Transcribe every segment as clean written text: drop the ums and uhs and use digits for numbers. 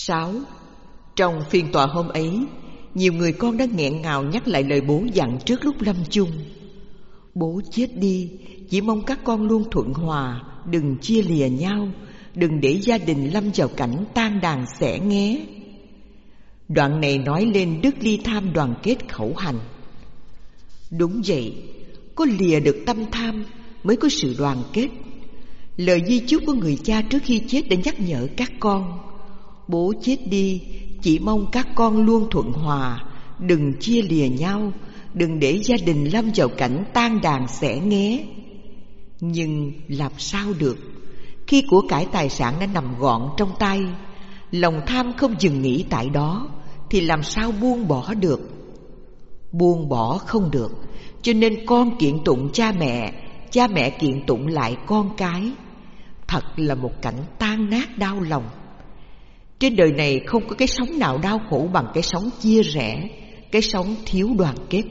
6. Trong phiên tòa hôm ấy, nhiều người con đã nghẹn ngào nhắc lại lời bố dặn trước lúc lâm chung. Bố chết đi, chỉ mong các con luôn thuận hòa, đừng chia lìa nhau, đừng để gia đình lâm vào cảnh tan đàn xẻ nghé. Đoạn này nói lên đức ly tham đoàn kết khẩu hành. Đúng vậy, có lìa được tâm tham mới có sự đoàn kết. Lời di chúc của người cha trước khi chết đã nhắc nhở các con: bố chết đi, chỉ mong các con luôn thuận hòa, đừng chia lìa nhau, đừng để gia đình lâm vào cảnh tan đàn xẻ nghé. Nhưng làm sao được khi của cải tài sản đã nằm gọn trong tay, lòng tham không dừng nghỉ tại đó, thì làm sao buông bỏ được? Buông bỏ không được, cho nên con kiện tụng cha mẹ kiện tụng lại con cái. Thật là một cảnh tan nát đau lòng. Trên đời này không có cái sống nào đau khổ bằng cái sống chia rẽ, cái sống thiếu đoàn kết.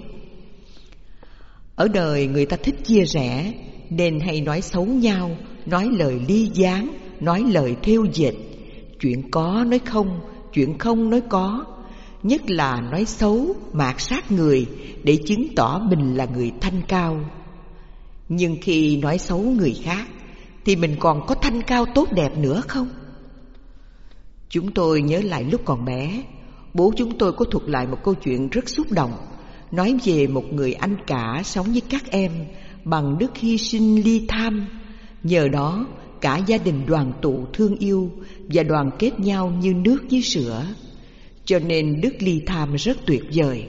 Ở đời người ta thích chia rẽ, nên hay nói xấu nhau, nói lời ly gián, nói lời thêu dệt, chuyện có nói không, chuyện không nói có. Nhất là nói xấu, mạt sát người để chứng tỏ mình là người thanh cao. Nhưng khi nói xấu người khác thì mình còn có thanh cao tốt đẹp nữa không? Chúng tôi nhớ lại lúc còn bé, bố chúng tôi có thuật lại một câu chuyện rất xúc động, nói về một người anh cả sống với các em bằng đức hy sinh ly tham. Nhờ đó cả gia đình đoàn tụ thương yêu và đoàn kết nhau như nước với sữa. Cho nên đức ly tham rất tuyệt vời.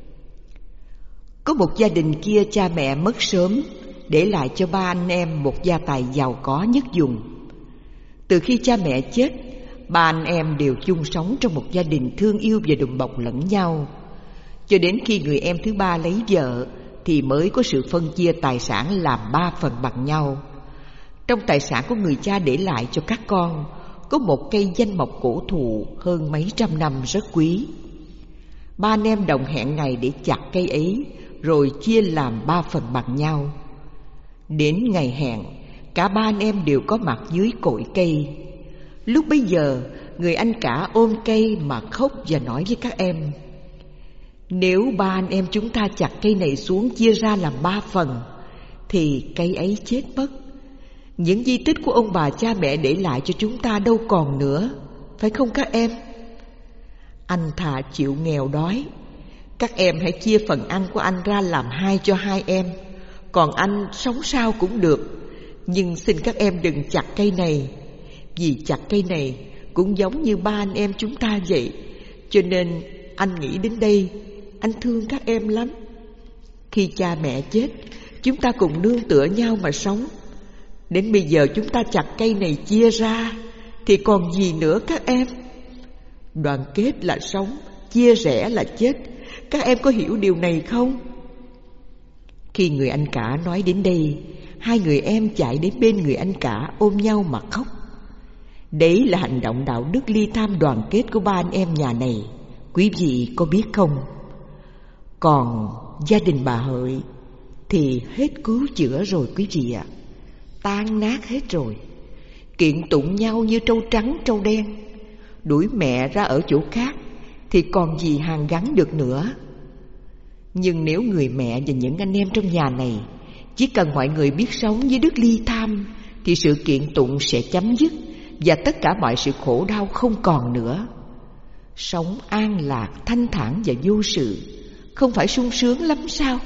Có một gia đình kia cha mẹ mất sớm, để lại cho ba anh em một gia tài giàu có nhất vùng. Từ khi cha mẹ chết, ba anh em đều chung sống trong một gia đình thương yêu và đùm bọc lẫn nhau. Cho đến khi người em thứ ba lấy vợ thì mới có sự phân chia tài sản làm 3 phần bằng nhau. Trong tài sản của người cha để lại cho các con có một cây danh mộc cổ thụ hơn mấy trăm năm rất quý. Ba anh em đồng hẹn ngày để chặt cây ấy, rồi chia làm 3 phần bằng nhau. Đến ngày hẹn, cả ba anh em đều có mặt dưới cội cây. Lúc bấy giờ, người anh cả ôm cây mà khóc và nói với các em: nếu ba anh em chúng ta chặt cây này xuống chia ra làm 3 phần, thì cây ấy chết mất. Những di tích của ông bà cha mẹ để lại cho chúng ta đâu còn nữa, phải không các em? Anh thà chịu nghèo đói, các em hãy chia phần ăn của anh ra làm 2 cho 2 em, còn anh sống sao cũng được. Nhưng xin các em đừng chặt cây này, vì chặt cây này cũng giống như ba anh em chúng ta vậy. Cho nên anh nghĩ đến đây, anh thương các em lắm. Khi cha mẹ chết, chúng ta cùng nương tựa nhau mà sống. Đến bây giờ chúng ta chặt cây này chia ra thì còn gì nữa các em? Đoàn kết là sống, chia rẽ là chết. Các em có hiểu điều này không? Khi người anh cả nói đến đây, 2 người em chạy đến bên người anh cả ôm nhau mà khóc. Đấy là hành động đạo đức ly tham đoàn kết của ba anh em nhà này, quý vị có biết không? Còn gia đình bà Hợi thì hết cứu chữa rồi quý vị ạ. Tan nát hết rồi. Kiện tụng nhau như trâu trắng trâu đen. Đuổi mẹ ra ở chỗ khác thì còn gì hàn gắn được nữa. Nhưng nếu người mẹ và những anh em trong nhà này chỉ cần mọi người biết sống với đức ly tham, thì sự kiện tụng sẽ chấm dứt và tất cả mọi sự khổ đau không còn nữa. Sống an lạc, thanh thản và vô sự, không phải sung sướng lắm sao?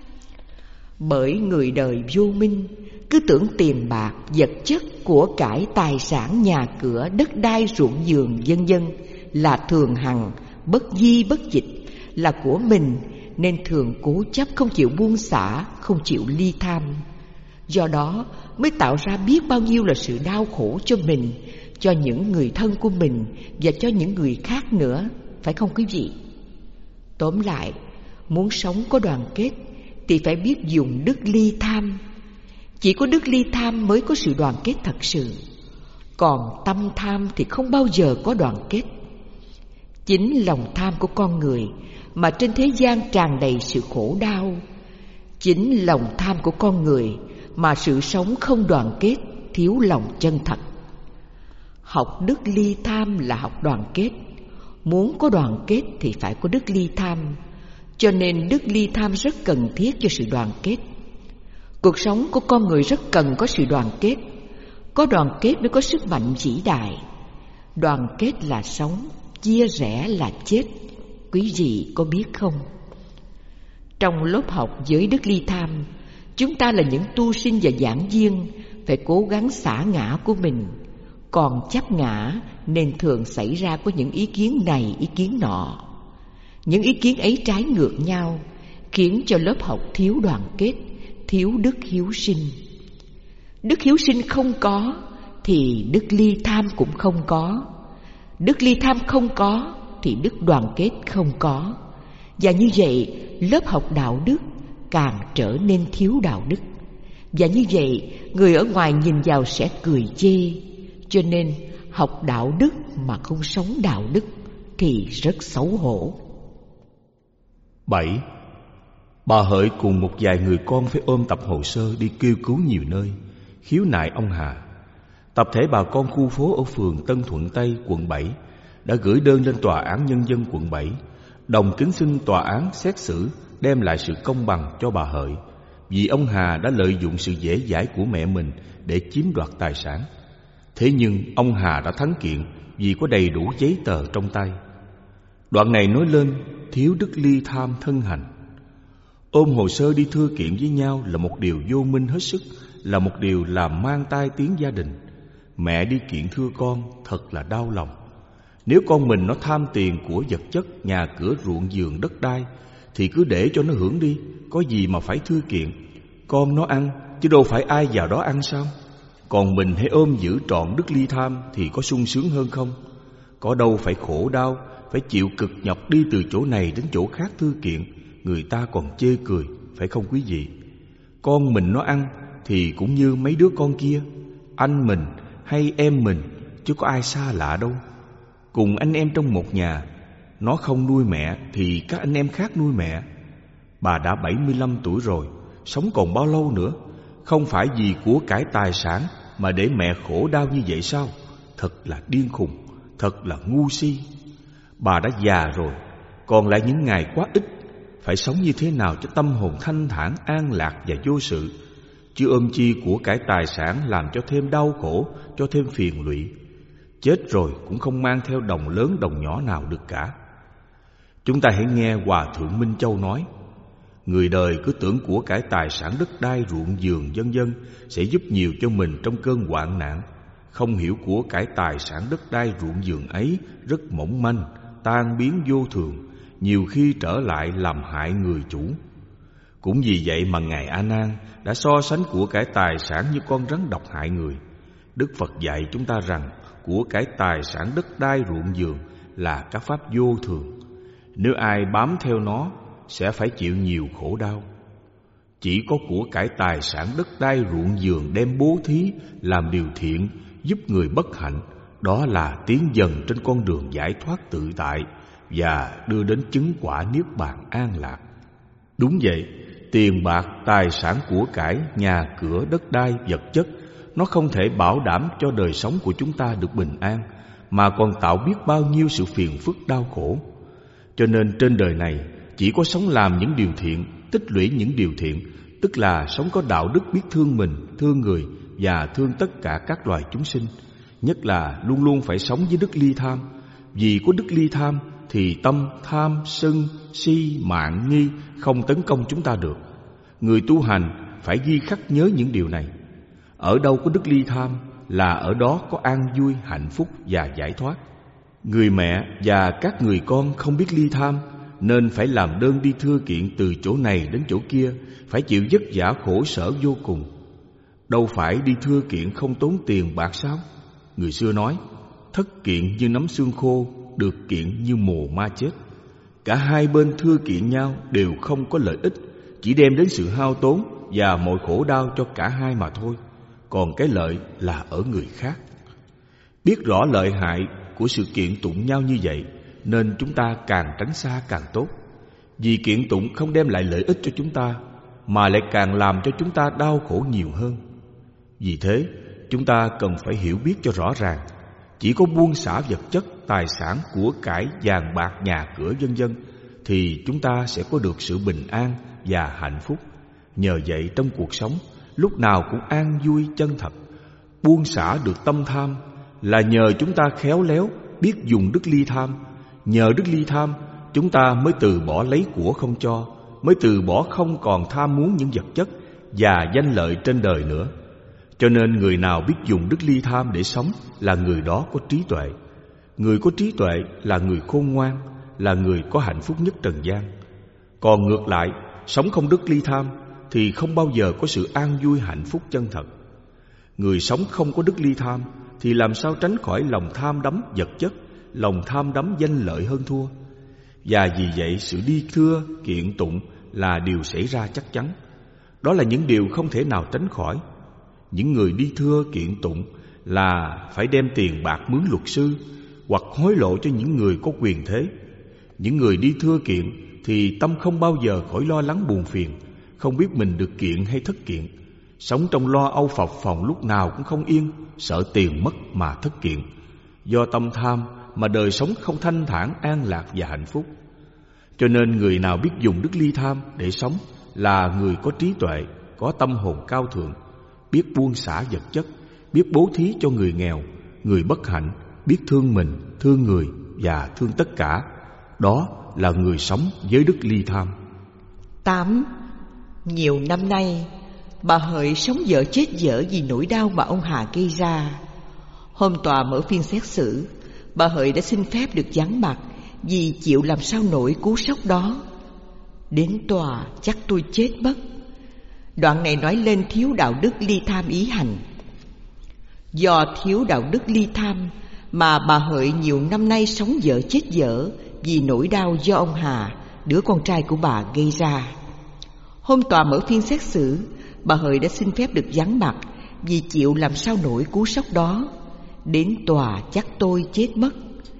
Bởi người đời vô minh, cứ tưởng tiền bạc, vật chất, của cải, tài sản, nhà cửa, đất đai, ruộng vườn, vân vân là thường hằng, bất di bất dịch, là của mình, nên thường cố chấp không chịu buông xả, không chịu ly tham. Do đó mới tạo ra biết bao nhiêu là sự đau khổ cho mình, cho những người thân của mình và cho những người khác nữa, phải không quý vị? Tóm lại, muốn sống có đoàn kết thì phải biết dùng đức ly tham. Chỉ có đức ly tham mới có sự đoàn kết thật sự. Còn tâm tham thì không bao giờ có đoàn kết. Chính lòng tham của con người mà trên thế gian tràn đầy sự khổ đau. Chính lòng tham của con người mà sự sống không đoàn kết, thiếu lòng chân thật. Học đức ly tham là học đoàn kết. Muốn có đoàn kết thì phải có đức ly tham. Cho nên đức ly tham rất cần thiết cho sự đoàn kết. Cuộc sống của con người rất cần có sự đoàn kết. Có đoàn kết mới có sức mạnh vĩ đại. Đoàn kết là sống, chia rẽ là chết. Quý vị có biết không? Trong lớp học giới đức ly tham, chúng ta là những tu sinh và giảng viên phải cố gắng xả ngã của mình. Còn chấp ngã nên thường xảy ra có những ý kiến này, ý kiến nọ. Những ý kiến ấy trái ngược nhau, khiến cho lớp học thiếu đoàn kết, thiếu đức hiếu sinh. Đức hiếu sinh không có thì đức ly tham cũng không có. Đức ly tham không có thì đức đoàn kết không có. Và như vậy, lớp học đạo đức càng trở nên thiếu đạo đức. Và như vậy, người ở ngoài nhìn vào sẽ cười chê. Cho nên, học đạo đức mà không sống đạo đức thì rất xấu hổ. 7. Bà Hợi cùng một vài người con phải ôm tập hồ sơ đi kêu cứu nhiều nơi, khiếu nại ông Hà. Tập thể bà con khu phố ở phường Tân Thuận Tây, quận 7 đã gửi đơn lên Tòa án Nhân dân quận 7, đồng kính xin tòa án xét xử đem lại sự công bằng cho bà Hợi, vì ông Hà đã lợi dụng sự dễ dãi của mẹ mình để chiếm đoạt tài sản. Thế nhưng ông Hà đã thắng kiện vì có đầy đủ giấy tờ trong tay. Đoạn này nói lên thiếu đức ly tham thân hành. Ôm hồ sơ đi thưa kiện với nhau là một điều vô minh hết sức, là một điều làm mang tai tiếng gia đình. Mẹ đi kiện thưa con thật là đau lòng. Nếu con mình nó tham tiền của vật chất, nhà cửa, ruộng vườn, đất đai thì cứ để cho nó hưởng đi, có gì mà phải thưa kiện. Con nó ăn chứ đâu phải ai vào đó ăn sao? Còn mình hãy ôm giữ trọn đức ly tham thì có sung sướng hơn không? Có đâu phải khổ đau, phải chịu cực nhọc đi từ chỗ này đến chỗ khác thư kiện, người ta còn chê cười, phải không quý vị? Con mình nó ăn thì cũng như mấy đứa con kia, anh mình hay em mình, chứ có ai xa lạ đâu. Cùng anh em trong một nhà, nó không nuôi mẹ thì các anh em khác nuôi mẹ. Bà đã 75 tuổi rồi, sống còn bao lâu nữa? Không phải vì của cải tài sản mà để mẹ khổ đau như vậy sao? Thật là điên khùng, thật là ngu si. Bà đã già rồi, còn lại những ngày quá ít, phải sống như thế nào cho tâm hồn thanh thản, an lạc và vô sự, chứ ôm chi của cải tài sản làm cho thêm đau khổ, cho thêm phiền lụy. Chết rồi cũng không mang theo đồng lớn đồng nhỏ nào được cả. Chúng ta hãy nghe Hòa Thượng Minh Châu nói: người đời cứ tưởng của cải tài sản đất đai, ruộng vườn vân vân sẽ giúp nhiều cho mình trong cơn hoạn nạn. Không hiểu của cải tài sản đất đai ruộng vườn ấy rất mỏng manh, tan biến vô thường, nhiều khi trở lại làm hại người chủ. Cũng vì vậy mà Ngài A Nan đã so sánh của cải tài sản như con rắn độc hại người. Đức Phật dạy chúng ta rằng của cải tài sản đất đai ruộng vườn là các pháp vô thường. Nếu ai bám theo nó sẽ phải chịu nhiều khổ đau. Chỉ có của cải tài sản đất đai ruộng vườn đem bố thí, làm điều thiện, giúp người bất hạnh, đó là tiến dần trên con đường giải thoát tự tại và đưa đến chứng quả niết bàn an lạc. Đúng vậy, tiền bạc, tài sản của cải, nhà cửa, đất đai, vật chất, nó không thể bảo đảm cho đời sống của chúng ta được bình an, mà còn tạo biết bao nhiêu sự phiền phức đau khổ. Cho nên trên đời này chỉ có sống làm những điều thiện, tích lũy những điều thiện, tức là sống có đạo đức, biết thương mình, thương người và thương tất cả các loài chúng sinh. Nhất là luôn luôn phải sống với đức ly tham. Vì có đức ly tham thì tâm tham, sân, si, mạn, nghi không tấn công chúng ta được. Người tu hành phải ghi khắc nhớ những điều này. Ở đâu có đức ly tham là ở đó có an vui, hạnh phúc và giải thoát. Người mẹ và các người con không biết ly tham nên phải làm đơn đi thưa kiện từ chỗ này đến chỗ kia, phải chịu vất vả khổ sở vô cùng. Đâu phải đi thưa kiện không tốn tiền bạc sao? Người xưa nói, thất kiện như nắm xương khô, được kiện như mồ ma chết. Cả hai bên thưa kiện nhau đều không có lợi ích, chỉ đem đến sự hao tốn và mọi khổ đau cho cả hai mà thôi. Còn cái lợi là ở người khác. Biết rõ lợi hại của sự kiện tụng nhau như vậy nên chúng ta càng tránh xa càng tốt. Vì kiện tụng không đem lại lợi ích cho chúng ta, mà lại càng làm cho chúng ta đau khổ nhiều hơn. Vì thế chúng ta cần phải hiểu biết cho rõ ràng. chỉ có buông xả vật chất, tài sản, của cải, vàng bạc, nhà cửa vân vân, thì chúng ta sẽ có được sự bình an và hạnh phúc. Nhờ vậy trong cuộc sống lúc nào cũng an vui chân thật. Buông xả được tâm tham là nhờ chúng ta khéo léo biết dùng đức ly tham. Nhờ đức ly tham, chúng ta mới từ bỏ lấy của không cho, mới từ bỏ không còn tham muốn những vật chất và danh lợi trên đời nữa. Cho nên người nào biết dùng đức ly tham để sống là người đó có trí tuệ. Người có trí tuệ là người khôn ngoan, là người có hạnh phúc nhất trần gian. Còn ngược lại, sống không đức ly tham thì không bao giờ có sự an vui hạnh phúc chân thật. Người sống không có đức ly tham thì làm sao tránh khỏi lòng tham đắm vật chất, lòng tham đắm danh lợi hơn thua. Và vì vậy sự đi thưa, kiện tụng là điều xảy ra chắc chắn. Đó là những điều không thể nào tránh khỏi. Những người đi thưa kiện tụng là phải đem tiền bạc mướn luật sư hoặc hối lộ cho những người có quyền thế. Những người đi thưa kiện thì tâm không bao giờ khỏi lo lắng buồn phiền, không biết mình được kiện hay thất kiện, sống trong lo âu phập phồng lúc nào cũng không yên, sợ tiền mất mà thất kiện. Do tâm tham mà đời sống không thanh thản, an lạc và hạnh phúc. Cho nên người nào biết dùng đức ly tham để sống là người có trí tuệ, có tâm hồn cao thượng, biết buông xả vật chất, biết bố thí cho người nghèo, người bất hạnh, biết thương mình, thương người và thương tất cả. Đó là người sống với đức ly tham. 8. Nhiều năm nay, bà Hợi sống dở chết dở vì nỗi đau mà ông Hà gây ra. Hôm tòa mở phiên xét xử, bà Hợi đã xin phép được vắng mặt vì chịu làm sao nổi cú sốc đó. Đến tòa chắc tôi chết mất. Đoạn này nói lên thiếu đạo đức ly tham ý hành. Do thiếu đạo đức ly tham mà bà Hợi nhiều năm nay sống dở chết dở vì nỗi đau do ông Hà, đứa con trai của bà, gây ra. Hôm tòa mở phiên xét xử, bà Hợi đã xin phép được vắng mặt vì chịu làm sao nổi cú sốc đó. Đến tòa chắc tôi chết mất.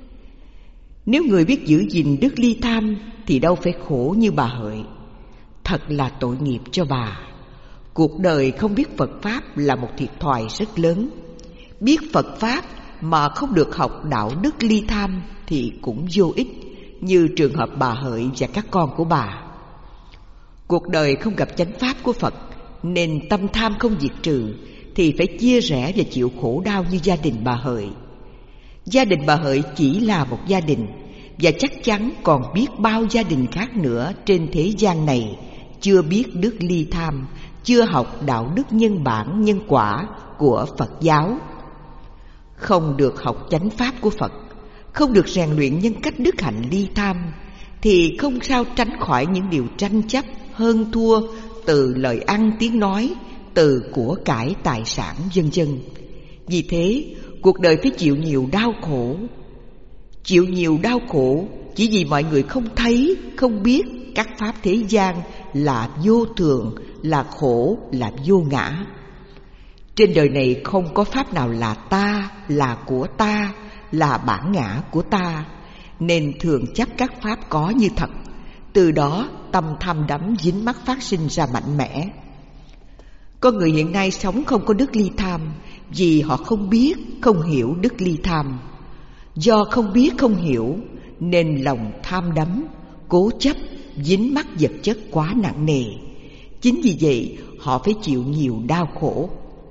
Nếu người biết giữ gìn đức ly tham thì đâu phải khổ như bà Hợi. Thật là tội nghiệp cho bà. Cuộc đời không biết Phật Pháp là một thiệt thòi rất lớn. Biết Phật Pháp mà không được học đạo đức ly tham thì cũng vô ích, như trường hợp bà Hợi và các con của bà. Cuộc đời không gặp chánh Pháp của Phật nên tâm tham không diệt trừ thì phải chia rẽ và chịu khổ đau như gia đình bà Hợi. Gia đình bà Hợi chỉ là một gia đình, và chắc chắn còn biết bao gia đình khác nữa trên thế gian này chưa biết đức ly tham, chưa học đạo đức nhân bản nhân quả của Phật giáo. Không được học chánh Pháp của Phật, không được rèn luyện nhân cách đức hạnh ly tham thì không sao tránh khỏi những điều tranh chấp, hơn thua từ lời ăn tiếng nói, từ của cải tài sản vân vân. Vì thế cuộc đời phải chịu nhiều đau khổ. Chịu nhiều đau khổ chỉ vì mọi người không thấy, không biết các pháp thế gian là vô thường, là khổ, là vô ngã. Trên đời này không có pháp nào là ta, là của ta, là bản ngã của ta, nên thường chấp các pháp có như thật. Từ đó tâm tham đắm dính mắc phát sinh ra mạnh mẽ. Con người hiện nay sống không có đức ly tham vì họ không biết, không hiểu đức ly tham. Do không biết, không hiểu nên lòng tham đắm, cố chấp, dính mắc vật chất quá nặng nề. Chính vì vậy họ phải chịu nhiều đau khổ.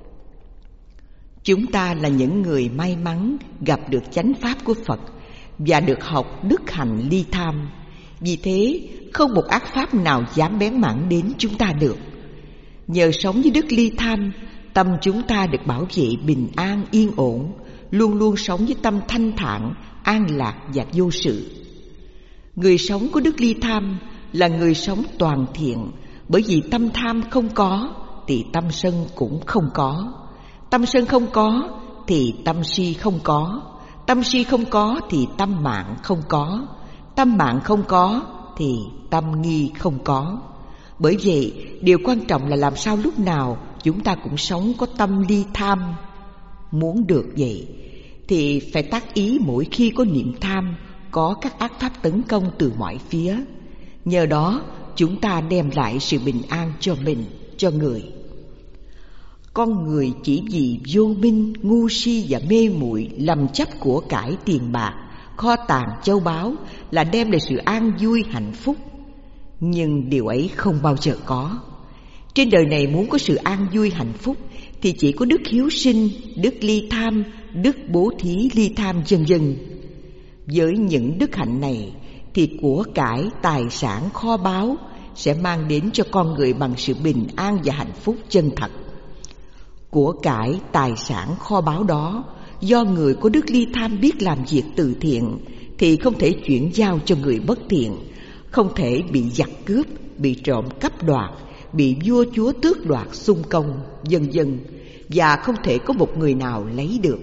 Chúng ta là những người may mắn gặp được chánh Pháp của Phật và được học đức hạnh ly tham. Vì thế không một ác pháp nào dám bén mảng đến chúng ta được. Nhờ sống với đức ly tham, tâm chúng ta được bảo vệ bình an yên ổn, luôn luôn sống với tâm thanh thản, an lạc và vô sự. Người sống có đức ly tham là người sống toàn thiện, bởi vì tâm tham không có thì tâm sân cũng không có. Tâm sân không có thì tâm si không có. Tâm si không có thì tâm mạng không có. Tâm mạng không có thì tâm nghi không có. Bởi vậy điều quan trọng là làm sao lúc nào chúng ta cũng sống có tâm ly tham. Muốn được vậy thì phải tác ý mỗi khi có niệm tham, có các ác pháp tấn công từ mọi phía. Nhờ đó chúng ta đem lại sự bình an cho mình, cho người. Con người chỉ vì vô minh, ngu si và mê muội lầm chấp của cải tiền bạc, kho tàng châu báu là đem lại sự an vui hạnh phúc. Nhưng điều ấy không bao giờ có. Trên đời này muốn có sự an vui hạnh phúc thì chỉ có đức hiếu sinh, đức ly tham, đức bố thí ly tham vân vân. Với những đức hạnh này thì của cải, tài sản, kho báu sẽ mang đến cho con người bằng sự bình an và hạnh phúc chân thật. Của cải, tài sản, kho báu đó do người có đức ly tham biết làm việc từ thiện thì không thể chuyển giao cho người bất thiện, không thể bị giặc cướp, bị trộm cắp đoạt, bị vua chúa tước đoạt xung công, vân vân, và không thể có một người nào lấy được.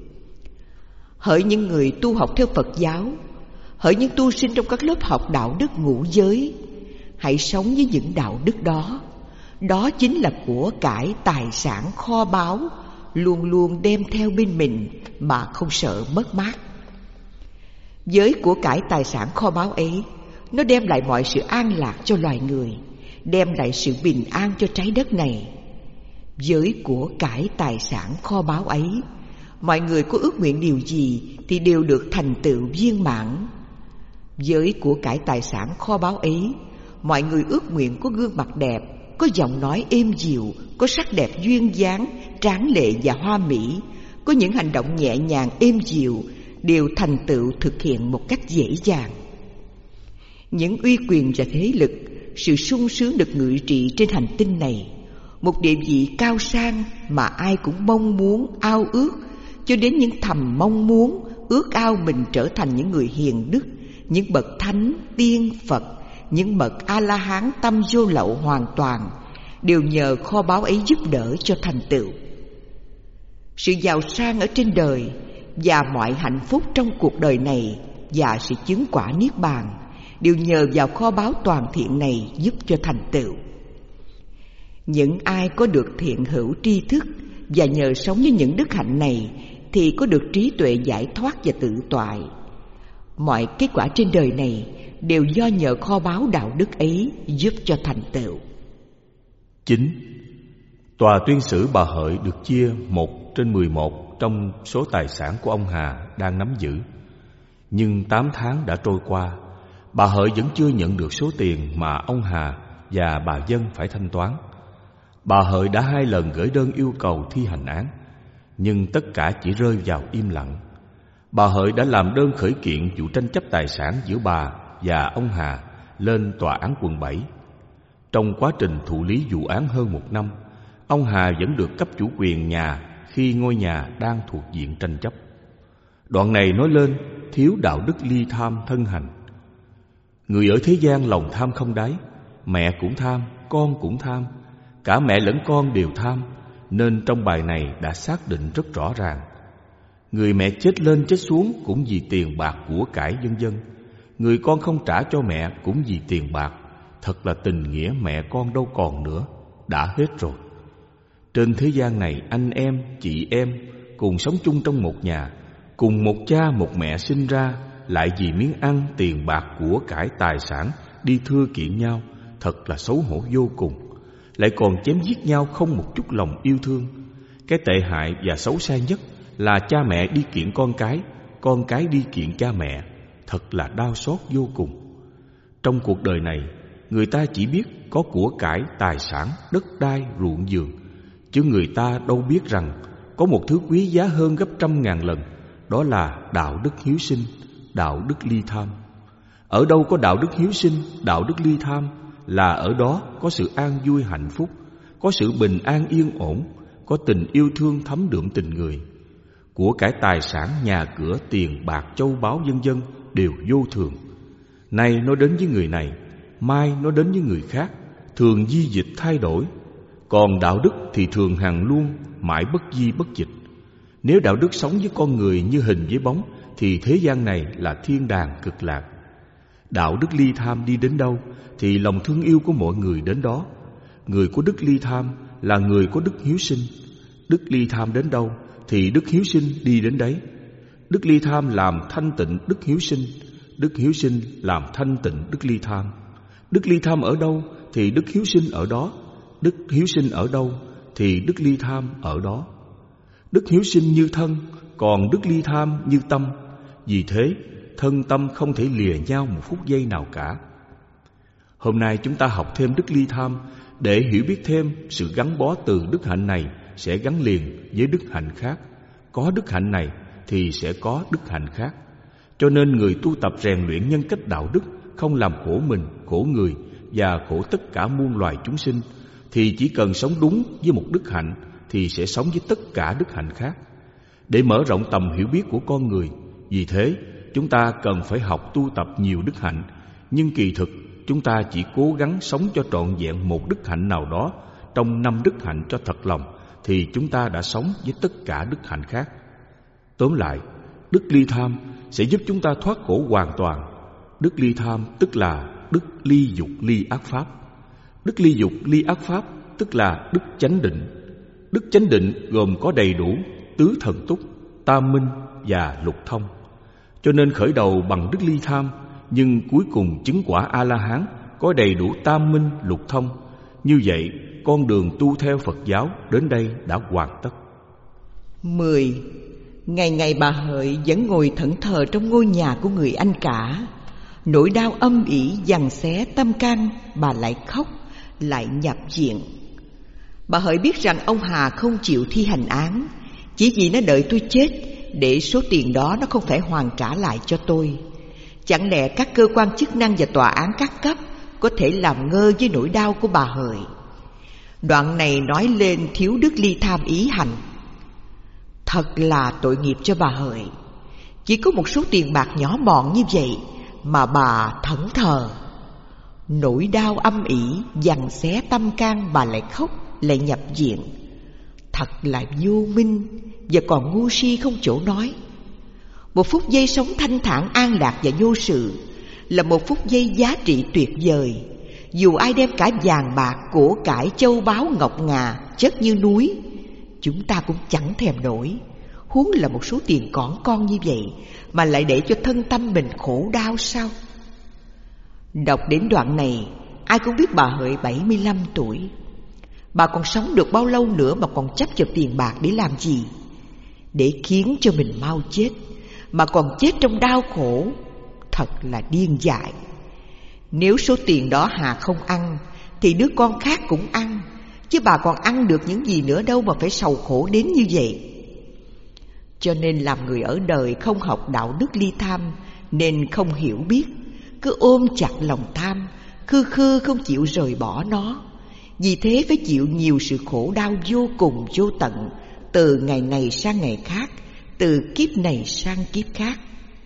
Hỡi những người tu học theo Phật giáo, hỡi những tu sinh trong các lớp học đạo đức ngũ giới, hãy sống với những đạo đức đó. Đó chính là của cải, tài sản, kho báu, luôn luôn đem theo bên mình mà không sợ mất mát. Với của cải, tài sản, kho báu ấy, nó đem lại mọi sự an lạc cho loài người, đem lại sự bình an cho trái đất này. Với của cải, tài sản, kho báu ấy, mọi người có ước nguyện điều gì thì đều được thành tựu viên mãn. Với của cải, tài sản, kho báu ấy, mọi người ước nguyện có gương mặt đẹp, có giọng nói êm dịu, có sắc đẹp duyên dáng, tráng lệ và hoa mỹ, có những hành động nhẹ nhàng êm dịu, đều thành tựu thực hiện một cách dễ dàng. Những uy quyền và thế lực, sự sung sướng được ngự trị trên hành tinh này, một địa vị cao sang mà ai cũng mong muốn, ao ước, cho đến những thầm mong muốn, ước ao mình trở thành những người hiền đức, những bậc thánh, tiên, Phật, những bậc A-la-hán tâm vô lậu hoàn toàn, đều nhờ kho báu ấy giúp đỡ cho thành tựu. Sự giàu sang ở trên đời và mọi hạnh phúc trong cuộc đời này và sự chứng quả niết bàn đều nhờ vào kho báu toàn thiện này giúp cho thành tựu. Những ai có được thiện hữu tri thức và nhờ sống với những đức hạnh này thì có được trí tuệ giải thoát và tự toại. Mọi kết quả trên đời này đều do nhờ kho báu đạo đức ấy giúp cho thành tựu. 9. Tòa tuyên xử bà Hợi được chia 1/11 trong số tài sản của ông Hà đang nắm giữ. Nhưng 8 tháng đã trôi qua, bà Hợi vẫn chưa nhận được số tiền mà ông Hà và bà Dân phải thanh toán. Bà Hợi đã 2 lần gửi đơn yêu cầu thi hành án, nhưng tất cả chỉ rơi vào im lặng. Bà Hợi đã làm đơn khởi kiện vụ tranh chấp tài sản giữa bà và ông Hà lên tòa án quận 7. Trong quá trình thụ lý vụ án hơn 1 năm, ông Hà vẫn được cấp chủ quyền nhà khi ngôi nhà đang thuộc diện tranh chấp. Đoạn này nói lên thiếu đạo đức ly tham thân hành. Người ở thế gian lòng tham không đáy, mẹ cũng tham, con cũng tham, cả mẹ lẫn con đều tham, nên trong bài này đã xác định rất rõ ràng. Người mẹ chết lên chết xuống cũng vì tiền bạc của cải vân vân. Người con không trả cho mẹ cũng vì tiền bạc. Thật là tình nghĩa mẹ con đâu còn nữa, đã hết rồi. Trên thế gian này anh em, chị em cùng sống chung trong một nhà, cùng một cha một mẹ sinh ra, lại vì miếng ăn, tiền bạc, của cải, tài sản đi thưa kiện nhau, thật là xấu hổ vô cùng. Lại còn chém giết nhau không một chút lòng yêu thương. Cái tệ hại và xấu xa nhất là cha mẹ đi kiện con cái đi kiện cha mẹ. Thật là đau xót vô cùng. Trong cuộc đời này, người ta chỉ biết có của cải, tài sản, đất đai, ruộng vườn, chứ người ta đâu biết rằng có một thứ quý giá hơn gấp 100.000 lần, đó là đạo đức hiếu sinh, đạo đức ly tham. Ở đâu có đạo đức hiếu sinh, đạo đức ly tham là ở đó có sự an vui hạnh phúc, có sự bình an yên ổn, có tình yêu thương thấm đượm tình người. Của cải tài sản, nhà cửa, tiền bạc, châu báu vân vân đều vô thường. Nay nó đến với người này, mai nó đến với người khác, thường di dịch thay đổi. Còn đạo đức thì thường hằng luôn, mãi bất di bất dịch. Nếu đạo đức sống với con người như hình với bóng thì thế gian này là thiên đàng cực lạc. Đạo đức ly tham đi đến đâu thì lòng thương yêu của mọi người đến đó. Người có đức ly tham là người có đức hiếu sinh. Đức ly tham đến đâu thì đức hiếu sinh đi đến đấy. Đức ly tham làm thanh tịnh đức hiếu sinh, đức hiếu sinh làm thanh tịnh đức ly tham. Đức ly tham ở đâu thì đức hiếu sinh ở đó. Đức hiếu sinh ở đâu thì đức ly tham ở đó. Đức hiếu sinh như thân, còn đức ly tham như tâm. Vì thế, thân tâm không thể lìa nhau một phút giây nào cả. Hôm nay chúng ta học thêm đức ly tham để hiểu biết thêm sự gắn bó từ đức hạnh này sẽ gắn liền với đức hạnh khác. Có đức hạnh này thì sẽ có đức hạnh khác. Cho nên người tu tập rèn luyện nhân cách đạo đức, không làm khổ mình, khổ người và khổ tất cả muôn loài chúng sinh, thì chỉ cần sống đúng với một đức hạnh thì sẽ sống với tất cả đức hạnh khác, để mở rộng tầm hiểu biết của con người. Vì thế, chúng ta cần phải học tu tập nhiều đức hạnh, nhưng kỳ thực chúng ta chỉ cố gắng sống cho trọn vẹn một đức hạnh nào đó trong 5 đức hạnh cho thật lòng, thì chúng ta đã sống với tất cả đức hạnh khác. Tóm lại, đức ly tham sẽ giúp chúng ta thoát khổ hoàn toàn. Đức ly tham tức là đức ly dục ly ác pháp. Đức ly dục ly ác pháp tức là đức chánh định. Đức chánh định gồm có đầy đủ tứ thần túc, tam minh và lục thông. Cho nên khởi đầu bằng đức ly tham, nhưng cuối cùng chứng quả A-la-hán có đầy đủ tam minh lục thông. Như vậy, con đường tu theo Phật giáo đến đây đã hoàn tất. 10. Ngày ngày bà Hợi vẫn ngồi thẫn thờ trong ngôi nhà của người anh cả. Nỗi đau âm ỉ giằng xé tâm can, bà lại khóc, lại nhập viện. Bà Hợi biết rằng ông Hà không chịu thi hành án, chỉ vì nó đợi tôi chết để số tiền đó nó không phải hoàn trả lại cho tôi. Chẳng lẽ các cơ quan chức năng và tòa án các cấp có thể làm ngơ với nỗi đau của bà Hợi? Đoạn này nói lên thiếu đức ly tham ý hành. Thật là tội nghiệp cho bà Hợi. Chỉ có một số tiền bạc nhỏ mọn như vậy mà bà thẫn thờ. Nỗi đau âm ỉ giằng xé tâm can, bà lại khóc, lại nhập viện. Thật là vô minh và còn ngu si không chỗ nói. Một phút giây sống thanh thản an lạc và vô sự là một phút giây giá trị tuyệt vời. Dù ai đem cả vàng bạc, của cải, châu báu, ngọc ngà chất như núi, chúng ta cũng chẳng thèm nổi. Huống là một số tiền cỏn con như vậy mà lại để cho thân tâm mình khổ đau sao? Đọc đến đoạn này, ai cũng biết bà Hợi 75 tuổi. Bà còn sống được bao lâu nữa mà còn chấp vào tiền bạc để làm gì? Để khiến cho mình mau chết, mà còn chết trong đau khổ. Thật là điên dại. Nếu số tiền đó Hà không ăn thì đứa con khác cũng ăn, chứ bà còn ăn được những gì nữa đâu mà phải sầu khổ đến như vậy. Cho nên làm người ở đời không học đạo đức ly tham, nên không hiểu biết, cứ ôm chặt lòng tham, khư khư không chịu rời bỏ nó. Vì thế phải chịu nhiều sự khổ đau vô cùng vô tận, từ ngày này sang ngày khác, từ kiếp này sang kiếp khác.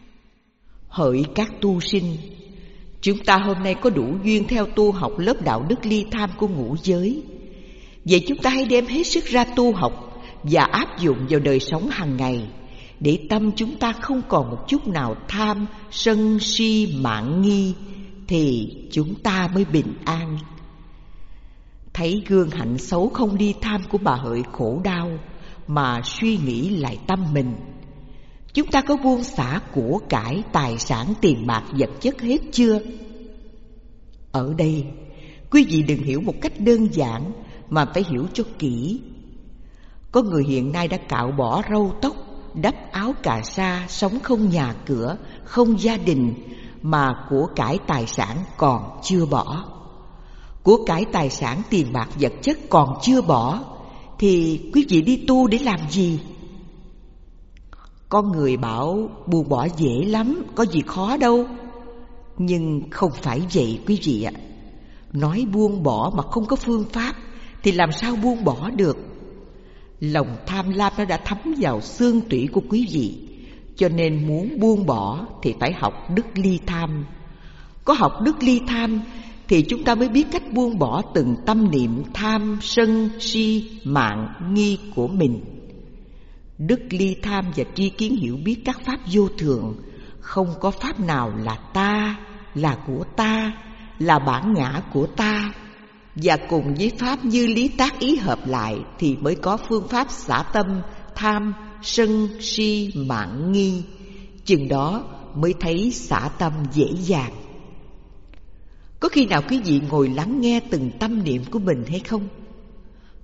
Hỡi các tu sinh, chúng ta hôm nay có đủ duyên theo tu học lớp đạo đức ly tham của ngũ giới. Vậy chúng ta hãy đem hết sức ra tu học và áp dụng vào đời sống hàng ngày, để tâm chúng ta không còn một chút nào tham, sân, si, mạn nghi, thì chúng ta mới bình an. Thấy gương hạnh xấu không đi tham của bà Hợi khổ đau, mà suy nghĩ lại tâm mình. Chúng ta có buông xả của cải, tài sản, tiền bạc, vật chất hết chưa? Ở đây, quý vị đừng hiểu một cách đơn giản, mà phải hiểu cho kỹ. Có người hiện nay đã cạo bỏ râu tóc, đắp áo cà sa, sống không nhà cửa, không gia đình, mà của cải tài sản còn chưa bỏ. Của cải tài sản, tiền bạc, vật chất còn chưa bỏ, thì quý vị đi tu để làm gì? Con người bảo buông bỏ dễ lắm, có gì khó đâu. Nhưng không phải vậy quý vị ạ. Nói buông bỏ mà không có phương pháp thì làm sao buông bỏ được? Lòng tham lam nó đã thấm vào xương tủy của quý vị, cho nên muốn buông bỏ thì phải học đức ly tham. Có học đức ly tham thì chúng ta mới biết cách buông bỏ từng tâm niệm tham, sân, si, mạn, nghi của mình. Đức ly tham và tri kiến hiểu biết các pháp vô thường. Không có pháp nào là ta, là của ta, là bản ngã của ta. Và cùng với pháp như lý tác ý hợp lại thì mới có phương pháp xả tâm tham, sân, si, mạn, nghi. Chừng đó mới thấy xả tâm dễ dàng. Có khi nào quý vị ngồi lắng nghe từng tâm niệm của mình hay không?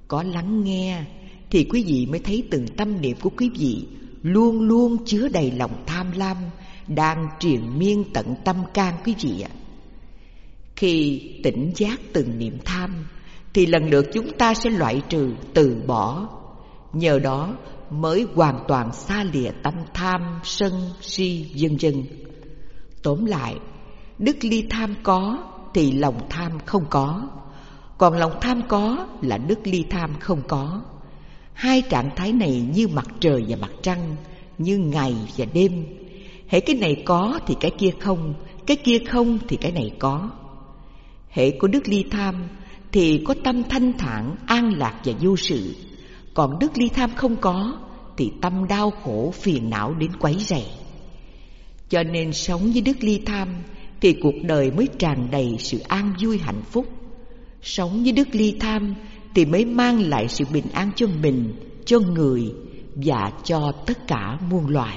Có lắng nghe thì quý vị mới thấy từng tâm niệm của quý vị luôn luôn chứa đầy lòng tham lam đang triền miên tận tâm can quý vị ạ. Khi tỉnh giác từng niệm tham thì lần lượt chúng ta sẽ loại trừ, từ bỏ. Nhờ đó mới hoàn toàn xa lìa tâm tham, sân, si, vân vân. Tóm lại, đức ly tham có thì lòng tham không có, còn lòng tham có là đức ly tham không có. Hai trạng thái này như mặt trời và mặt trăng, như ngày và đêm. Hễ cái này có thì cái kia không, cái kia không thì cái này có. Hễ có đức ly tham thì có tâm thanh thản, an lạc và vô sự. Còn đức ly tham không có thì tâm đau khổ, phiền não đến quấy rầy. Cho nên sống với đức ly tham thì cuộc đời mới tràn đầy sự an vui hạnh phúc. Sống với đức ly tham thì mới mang lại sự bình an cho mình, cho người và cho tất cả muôn loài.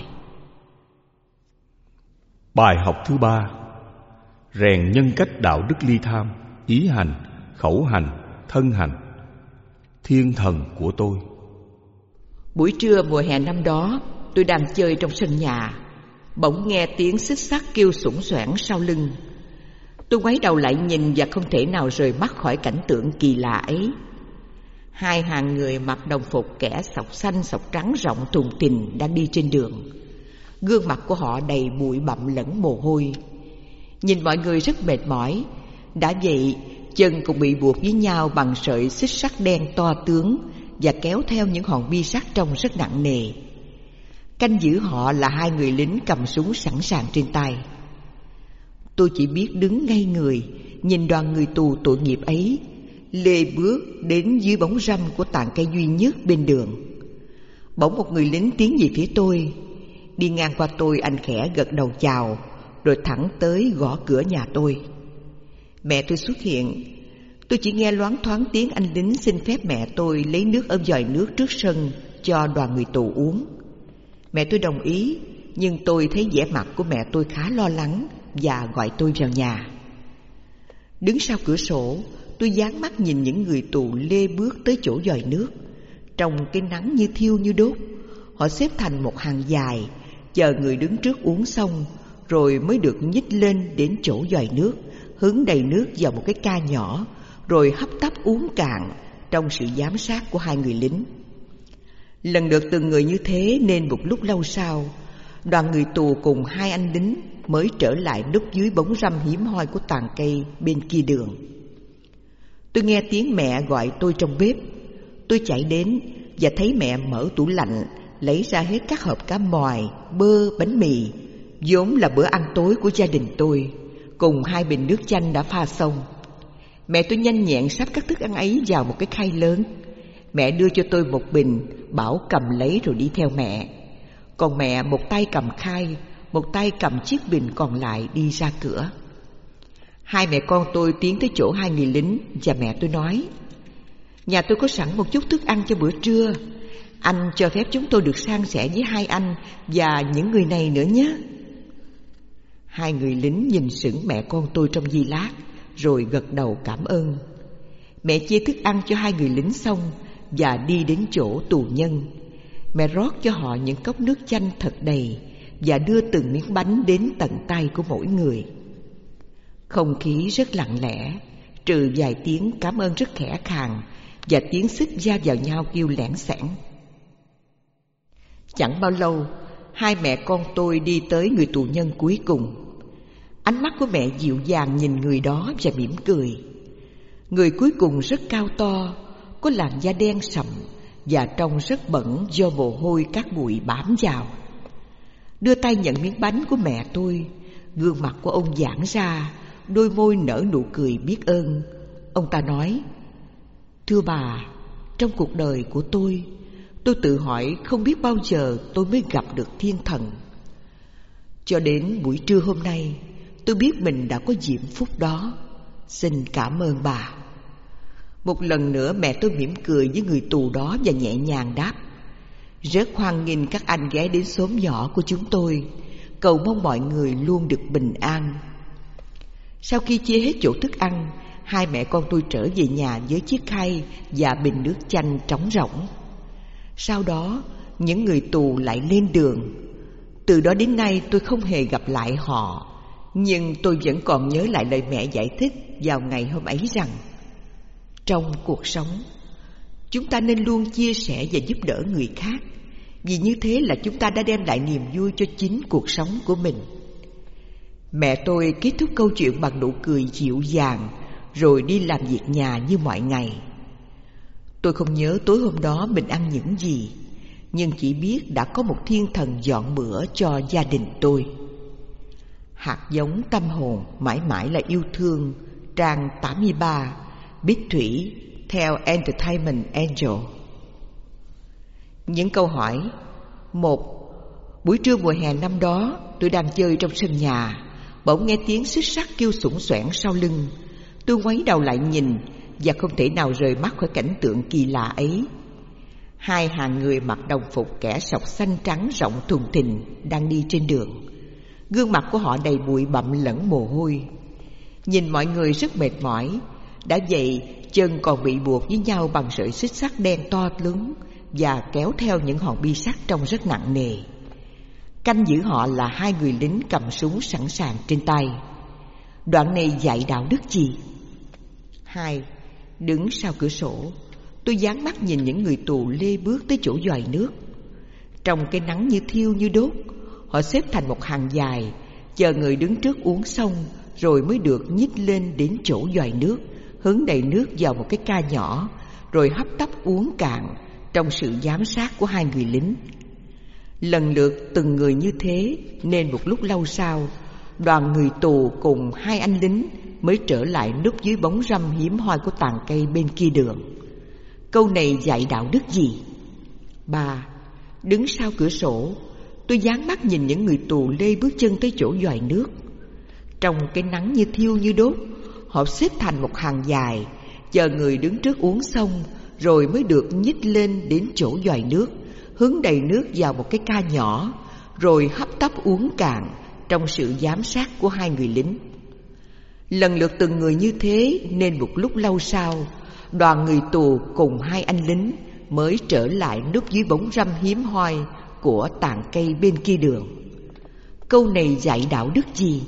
Bài học thứ 3: rèn nhân cách đạo đức ly tham, ý hành, khẩu hành, thân hành. Thiên thần của tôi. Buổi trưa mùa hè năm đó, tôi đang chơi trong sân nhà, bỗng nghe tiếng xích sắt kêu xủng xoảng sau lưng. Tôi ngoái đầu lại nhìn và không thể nào rời mắt khỏi cảnh tượng kỳ lạ ấy. Hai hàng người mặc đồng phục, kẻ sọc xanh sọc trắng rộng thùng thình đang đi trên đường. Gương mặt của họ đầy bụi bặm lẫn mồ hôi. Nhìn mọi người rất mệt mỏi. Đã vậy, chân cũng bị buộc với nhau bằng sợi xích sắt đen to tướng và kéo theo những hòn bi sắt trông rất nặng nề. Canh giữ họ là hai người lính cầm súng sẵn sàng trên tay. Tôi chỉ biết đứng ngây người, nhìn đoàn người tù tội nghiệp ấy lê bước đến dưới bóng râm của tàn cây duy nhất bên đường. Bỗng một người lính tiến về phía tôi. Đi ngang qua tôi, anh khẽ gật đầu chào, rồi thẳng tới gõ cửa nhà tôi. Mẹ tôi xuất hiện. Tôi chỉ nghe loáng thoáng tiếng anh lính xin phép mẹ tôi lấy nước ở vòi nước trước sân cho đoàn người tù uống. Mẹ tôi đồng ý, nhưng tôi thấy vẻ mặt của mẹ tôi khá lo lắng và gọi tôi vào nhà. Đứng sau cửa sổ, tôi dán mắt nhìn những người tù lê bước tới chỗ vòi nước. Trong cái nắng như thiêu như đốt, họ xếp thành một hàng dài, chờ người đứng trước uống xong, rồi mới được nhích lên đến chỗ vòi nước, hứng đầy nước vào một cái ca nhỏ, rồi hấp tấp uống cạn trong sự giám sát của hai người lính. Lần lượt từng người như thế nên một lúc lâu sau, đoàn người tù cùng hai anh lính mới trở lại núp dưới bóng râm hiếm hoi của tàn cây bên kia đường. Tôi nghe tiếng mẹ gọi tôi trong bếp. Tôi chạy đến và thấy mẹ mở tủ lạnh, lấy ra hết các hộp cá mòi, bơ, bánh mì, vốn là bữa ăn tối của gia đình tôi, cùng hai bình nước chanh đã pha xong. Mẹ tôi nhanh nhẹn sắp các thức ăn ấy vào một cái khay lớn. Mẹ đưa cho tôi một bình, bảo cầm lấy rồi đi theo mẹ. Còn mẹ một tay cầm khay, một tay cầm chiếc bình còn lại đi ra cửa. Hai mẹ con tôi tiến tới chỗ hai người lính và mẹ tôi nói: nhà tôi có sẵn một chút thức ăn cho bữa trưa. Anh cho phép chúng tôi được san sẻ với hai anh và những người này nữa nhé. Hai người lính nhìn sững mẹ con tôi trong giây lát, rồi gật đầu cảm ơn. Mẹ chia thức ăn cho hai người lính xong và đi đến chỗ tù nhân. Mẹ rót cho họ những cốc nước chanh thật đầy và đưa từng miếng bánh đến tận tay của mỗi người. Không khí rất lặng lẽ, trừ vài tiếng cảm ơn rất khẽ khàng và tiếng xích va vào nhau kêu lẻn xẻn. Chẳng bao lâu, hai mẹ con tôi đi tới người tù nhân cuối cùng. Ánh mắt của mẹ dịu dàng nhìn người đó và mỉm cười. Người cuối cùng rất cao to, có làn da đen sậm và trông rất bẩn do mồ hôi các bụi bám vào. Đưa tay nhận miếng bánh của mẹ tôi, gương mặt của ông giãn ra, đôi môi nở nụ cười biết ơn. Ông ta nói: thưa bà, trong cuộc đời của tôi tự hỏi không biết bao giờ tôi mới gặp được thiên thần. Cho đến buổi trưa hôm nay, tôi biết mình đã có diễm phúc đó. Xin cảm ơn bà. Một lần nữa mẹ tôi mỉm cười với người tù đó và nhẹ nhàng đáp: rất hoan nghênh các anh ghé đến xóm nhỏ của chúng tôi, cầu mong mọi người luôn được bình an. Sau khi chia hết chỗ thức ăn, hai mẹ con tôi trở về nhà với chiếc khay và bình nước chanh trống rỗng. Sau đó, những người tù lại lên đường. Từ đó đến nay tôi không hề gặp lại họ, nhưng tôi vẫn còn nhớ lại lời mẹ giải thích vào ngày hôm ấy rằng trong cuộc sống, chúng ta nên luôn chia sẻ và giúp đỡ người khác, vì như thế là chúng ta đã đem lại niềm vui cho chính cuộc sống của mình. Mẹ tôi kết thúc câu chuyện bằng nụ cười dịu dàng, rồi đi làm việc nhà như mọi ngày. Tôi không nhớ tối hôm đó mình ăn những gì, nhưng chỉ biết đã có một thiên thần dọn bữa cho gia đình tôi. Hạt giống tâm hồn mãi mãi là yêu thương, trang 83, Bích Thủy, theo Entertainment Angel. Những câu hỏi. 1. Buổi trưa mùa hè năm đó, tôi đang chơi trong sân nhà, bỗng nghe tiếng xích sắt kêu xủng xoẻn sau lưng. Tôi ngoáy đầu lại nhìn và không thể nào rời mắt khỏi cảnh tượng kỳ lạ ấy. Hai hàng người mặc đồng phục kẻ sọc xanh trắng rộng thùng thình đang đi trên đường. Gương mặt của họ đầy bụi bặm lẫn mồ hôi. Nhìn mọi người rất mệt mỏi. Đã vậy, chân còn bị buộc với nhau bằng sợi xích sắt đen to lớn và kéo theo những hòn bi sắt trông rất nặng nề. Canh giữ họ là hai người lính cầm súng sẵn sàng trên tay. Đoạn này dạy đạo đức gì? 2. Đứng sau cửa sổ, tôi dán mắt nhìn những người tù lê bước tới chỗ giòi nước. Trong cái nắng như thiêu như đốt, họ xếp thành một hàng dài, chờ người đứng trước uống xong rồi mới được nhích lên đến chỗ giòi nước, hứng đầy nước vào một cái ca nhỏ, rồi hấp tấp uống cạn trong sự giám sát của hai người lính. Lần lượt từng người như thế, nên một lúc lâu sau, đoàn người tù cùng hai anh lính mới trở lại núp dưới bóng râm hiếm hoi của tàn cây bên kia đường. Câu này dạy đạo đức gì? 3. Đứng sau cửa sổ, tôi dán mắt nhìn những người tù lê bước chân tới chỗ giòi nước. Trong cái nắng như thiêu như đốt, họ xếp thành một hàng dài, chờ người đứng trước uống xong rồi mới được nhích lên đến chỗ giòi nước, hứng đầy nước vào một cái ca nhỏ, rồi hấp tấp uống cạn trong sự giám sát của hai người lính. Lần lượt từng người như thế, nên một lúc lâu sau, đoàn người tù cùng hai anh lính mới trở lại núp dưới bóng râm hiếm hoi của tàn cây bên kia đường. Câu này dạy đạo đức gì?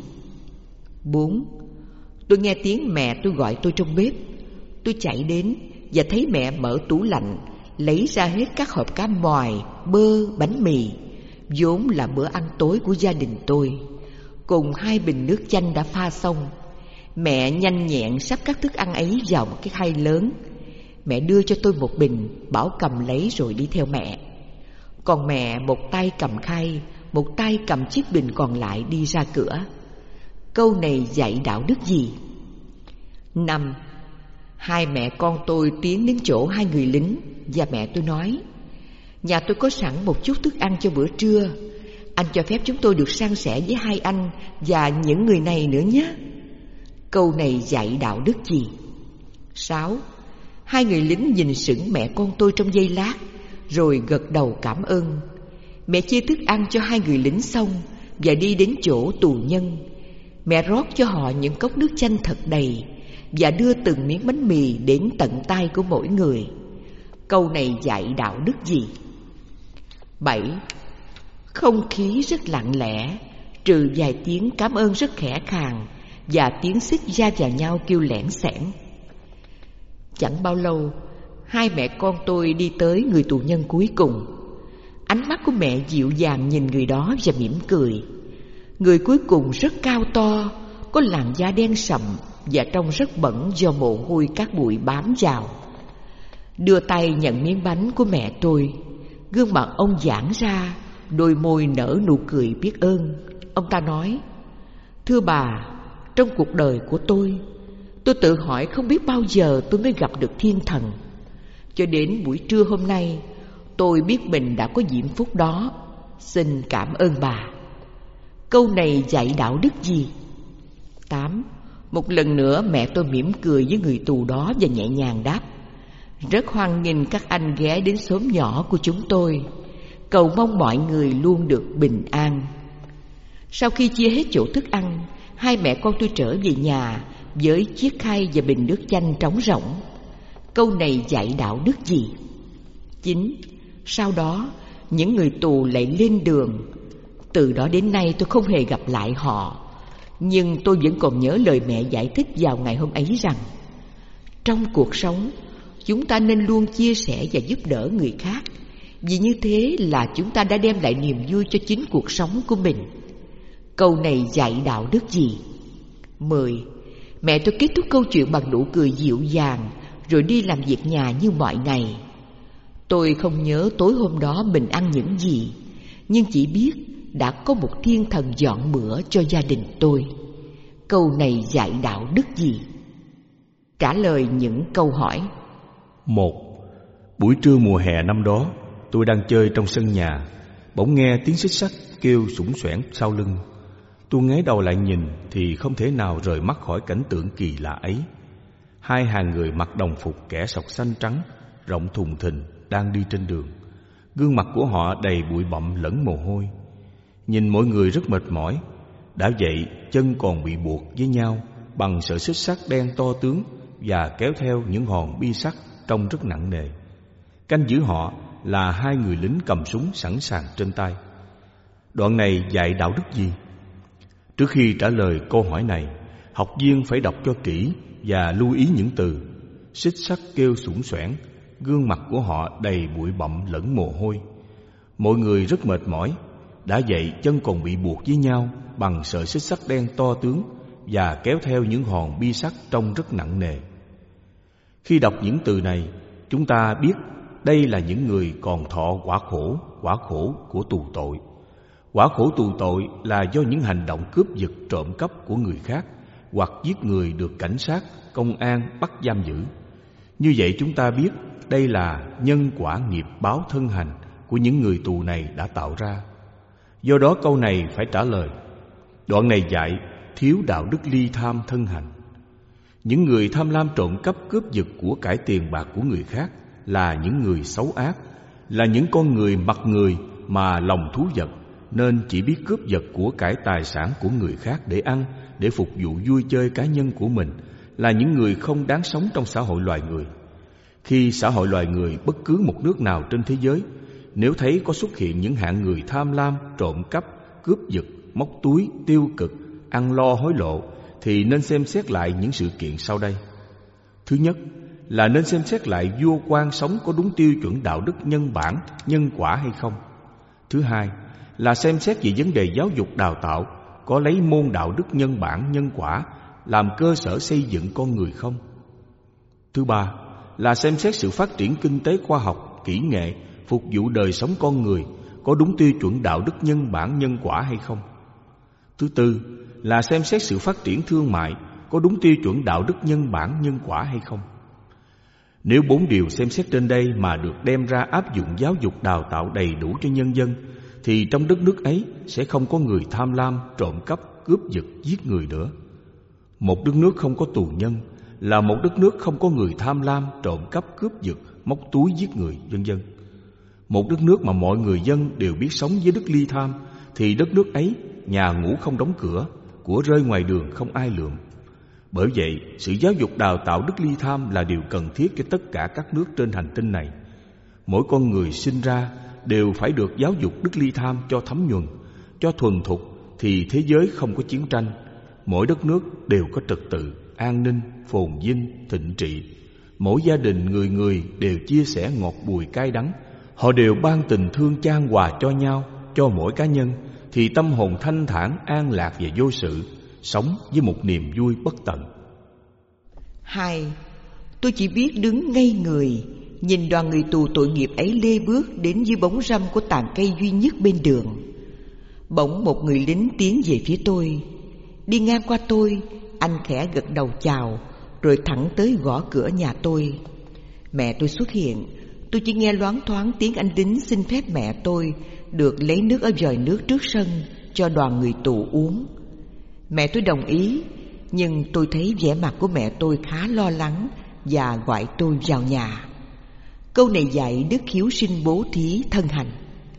4. Tôi nghe tiếng mẹ tôi gọi tôi trong bếp. Tôi chạy đến và thấy mẹ mở tủ lạnh, lấy ra hết các hộp cá mòi, bơ, bánh mì, vốn là bữa ăn tối của gia đình tôi, cùng hai bình nước chanh đã pha xong. Mẹ nhanh nhẹn sắp các thức ăn ấy vào một cái khay lớn. Mẹ đưa cho tôi một bình, bảo cầm lấy rồi đi theo mẹ. Còn mẹ một tay cầm khay, một tay cầm chiếc bình còn lại đi ra cửa. Câu này dạy đạo đức gì? 5. Hai mẹ con tôi tiến đến chỗ hai người lính, và mẹ tôi nói: nhà tôi có sẵn một chút thức ăn cho bữa trưa, anh cho phép chúng tôi được san sẻ với hai anh và những người này nữa nhé. Câu này dạy đạo đức gì? 6. Hai người lính nhìn sững mẹ con tôi trong giây lát, rồi gật đầu cảm ơn. Mẹ chia thức ăn cho hai người lính xong và đi đến chỗ tù nhân. Mẹ rót cho họ những cốc nước chanh thật đầy và đưa từng miếng bánh mì đến tận tay của mỗi người. Câu này dạy đạo đức gì? 7. Không khí rất lặng lẽ, trừ vài tiếng cảm ơn rất khẽ khàng và tiếng xích va vào nhau kêu lẻn xẻn. Chẳng bao lâu, hai mẹ con tôi đi tới người tù nhân cuối cùng. Ánh mắt của mẹ dịu dàng nhìn người đó và mỉm cười. Người cuối cùng rất cao to, có làn da đen sậm và trông rất bẩn do mồ hôi các bụi bám vào. Đưa tay nhận miếng bánh của mẹ tôi, gương mặt ông giãn ra, đôi môi nở nụ cười biết ơn. Ông ta nói: thưa bà, trong cuộc đời của tôi tự hỏi không biết bao giờ tôi mới gặp được thiên thần. Cho đến buổi trưa hôm nay, tôi biết mình đã có diễm phúc đó. Xin cảm ơn bà. Câu này dạy đạo đức gì? 8. Một lần nữa mẹ tôi mỉm cười với người tù đó và nhẹ nhàng đáp: rất hoan nghênh các anh ghé đến xóm nhỏ của chúng tôi. Cầu mong mọi người luôn được bình an. Sau khi chia hết chỗ thức ăn, hai mẹ con tôi trở về nhà với chiếc khay và bình nước chanh trống rỗng. Câu này dạy đạo đức gì? 9. Sau đó, những người tù lại lên đường. Từ đó đến nay tôi không hề gặp lại họ, nhưng tôi vẫn còn nhớ lời mẹ giải thích vào ngày hôm ấy rằng trong cuộc sống, chúng ta nên luôn chia sẻ và giúp đỡ người khác, vì như thế là chúng ta đã đem lại niềm vui cho chính cuộc sống của mình. Câu này dạy đạo đức gì? 10. Mẹ tôi kết thúc câu chuyện bằng nụ cười dịu dàng, rồi đi làm việc nhà như mọi ngày. Tôi không nhớ tối hôm đó mình ăn những gì, nhưng chỉ biết đã có một thiên thần dọn bữa cho gia đình tôi. Câu này dạy đạo đức gì? Trả lời những câu hỏi. 1. Buổi trưa mùa hè năm đó, tôi đang chơi trong sân nhà, bỗng nghe tiếng xích sắt kêu xủng xoẻn sau lưng. Tôi ngoái đầu lại nhìn thì không thể nào rời mắt khỏi cảnh tượng kỳ lạ ấy. 2 hàng người mặc đồng phục kẻ sọc xanh trắng, rộng thùng thình đang đi trên đường. Gương mặt của họ đầy bụi bặm lẫn mồ hôi. Nhìn mọi người rất mệt mỏi. Đã vậy, chân còn bị buộc với nhau bằng sợi xích sắt đen to tướng và kéo theo những hòn bi sắt trông rất nặng nề. Canh giữ họ là 2 người lính cầm súng sẵn sàng trên tay. Đoạn này dạy đạo đức gì? Trước khi trả lời câu hỏi này, học viên phải đọc cho kỹ và lưu ý những từ xích sắt kêu xủng xoẻn, gương mặt của họ đầy bụi bặm lẫn mồ hôi. Mọi người rất mệt mỏi. Đã vậy, chân còn bị buộc với nhau bằng sợi xích sắt đen to tướng và kéo theo những hòn bi sắt trông rất nặng nề. Khi đọc những từ này, chúng ta biết đây là những người còn thọ quả khổ của tù tội. Quả khổ tù tội là do những hành động cướp giật, trộm cắp của người khác hoặc giết người được cảnh sát, công an bắt giam giữ. Như vậy chúng ta biết đây là nhân quả nghiệp báo thân hành của những người tù này đã tạo ra. Do đó câu này phải trả lời. Đoạn này dạy thiếu đạo đức ly tham thân hành. Những người tham lam trộm cắp cướp giật của cải tiền bạc của người khác là những người xấu ác, là những con người mặt người mà lòng thú vật, nên chỉ biết cướp giật của cải tài sản của người khác để ăn, để phục vụ vui chơi cá nhân của mình, là những người không đáng sống trong xã hội loài người. Khi xã hội loài người bất cứ một nước nào trên thế giới, nếu thấy có xuất hiện những hạng người tham lam, trộm cắp, cướp giật, móc túi, tiêu cực, ăn lo hối lộ, thì nên xem xét lại những sự kiện sau đây. Thứ nhất là nên xem xét lại vua quan sống có đúng tiêu chuẩn đạo đức nhân bản, nhân quả hay không. Thứ hai là xem xét về vấn đề giáo dục đào tạo có lấy môn đạo đức nhân bản, nhân quả làm cơ sở xây dựng con người không. Thứ ba là xem xét sự phát triển kinh tế khoa học, kỹ nghệ phục vụ đời sống con người có đúng tiêu chuẩn đạo đức nhân bản, nhân quả hay không. Thứ tư là xem xét sự phát triển thương mại có đúng tiêu chuẩn đạo đức nhân bản, nhân quả hay không. Nếu 4 điều xem xét trên đây mà được đem ra áp dụng giáo dục đào tạo đầy đủ cho nhân dân, thì trong đất nước ấy sẽ không có người tham lam, trộm cắp, cướp giật, giết người nữa. Một đất nước không có tù nhân là một đất nước không có người tham lam, trộm cắp, cướp giật, móc túi, giết người, vân vân. Một đất nước mà mọi người dân đều biết sống với đức ly tham, thì đất nước ấy nhà ngủ không đóng cửa, của rơi ngoài đường không ai lượm. Bởi vậy, sự giáo dục đào tạo đức ly tham là điều cần thiết cho tất cả các nước trên hành tinh này. Mỗi con người sinh ra đều phải được giáo dục đức ly tham cho thấm nhuần, cho thuần thục, thì thế giới không có chiến tranh. Mỗi đất nước đều có trật tự, an ninh, phồn vinh, thịnh trị. Mỗi gia đình người người đều chia sẻ ngọt bùi cay đắng. Họ đều ban tình thương chan hòa cho nhau, cho mỗi cá nhân, thì tâm hồn thanh thản, an lạc và vô sự, sống với một niềm vui bất tận. 2. Tôi chỉ biết đứng ngây người, nhìn đoàn người tù tội nghiệp ấy lê bước đến dưới bóng râm của tàn cây duy nhất bên đường. Bỗng một người lính tiến về phía tôi. Đi ngang qua tôi, anh khẽ gật đầu chào, rồi thẳng tới gõ cửa nhà tôi. Mẹ tôi xuất hiện. Tôi chỉ nghe loáng thoáng tiếng anh lính xin phép mẹ tôi được lấy nước ở vòi nước trước sân cho đoàn người tù uống. Mẹ tôi đồng ý, nhưng tôi thấy vẻ mặt của mẹ tôi khá lo lắng và gọi tôi vào nhà. Câu này dạy đức hiếu sinh bố thí thân hành.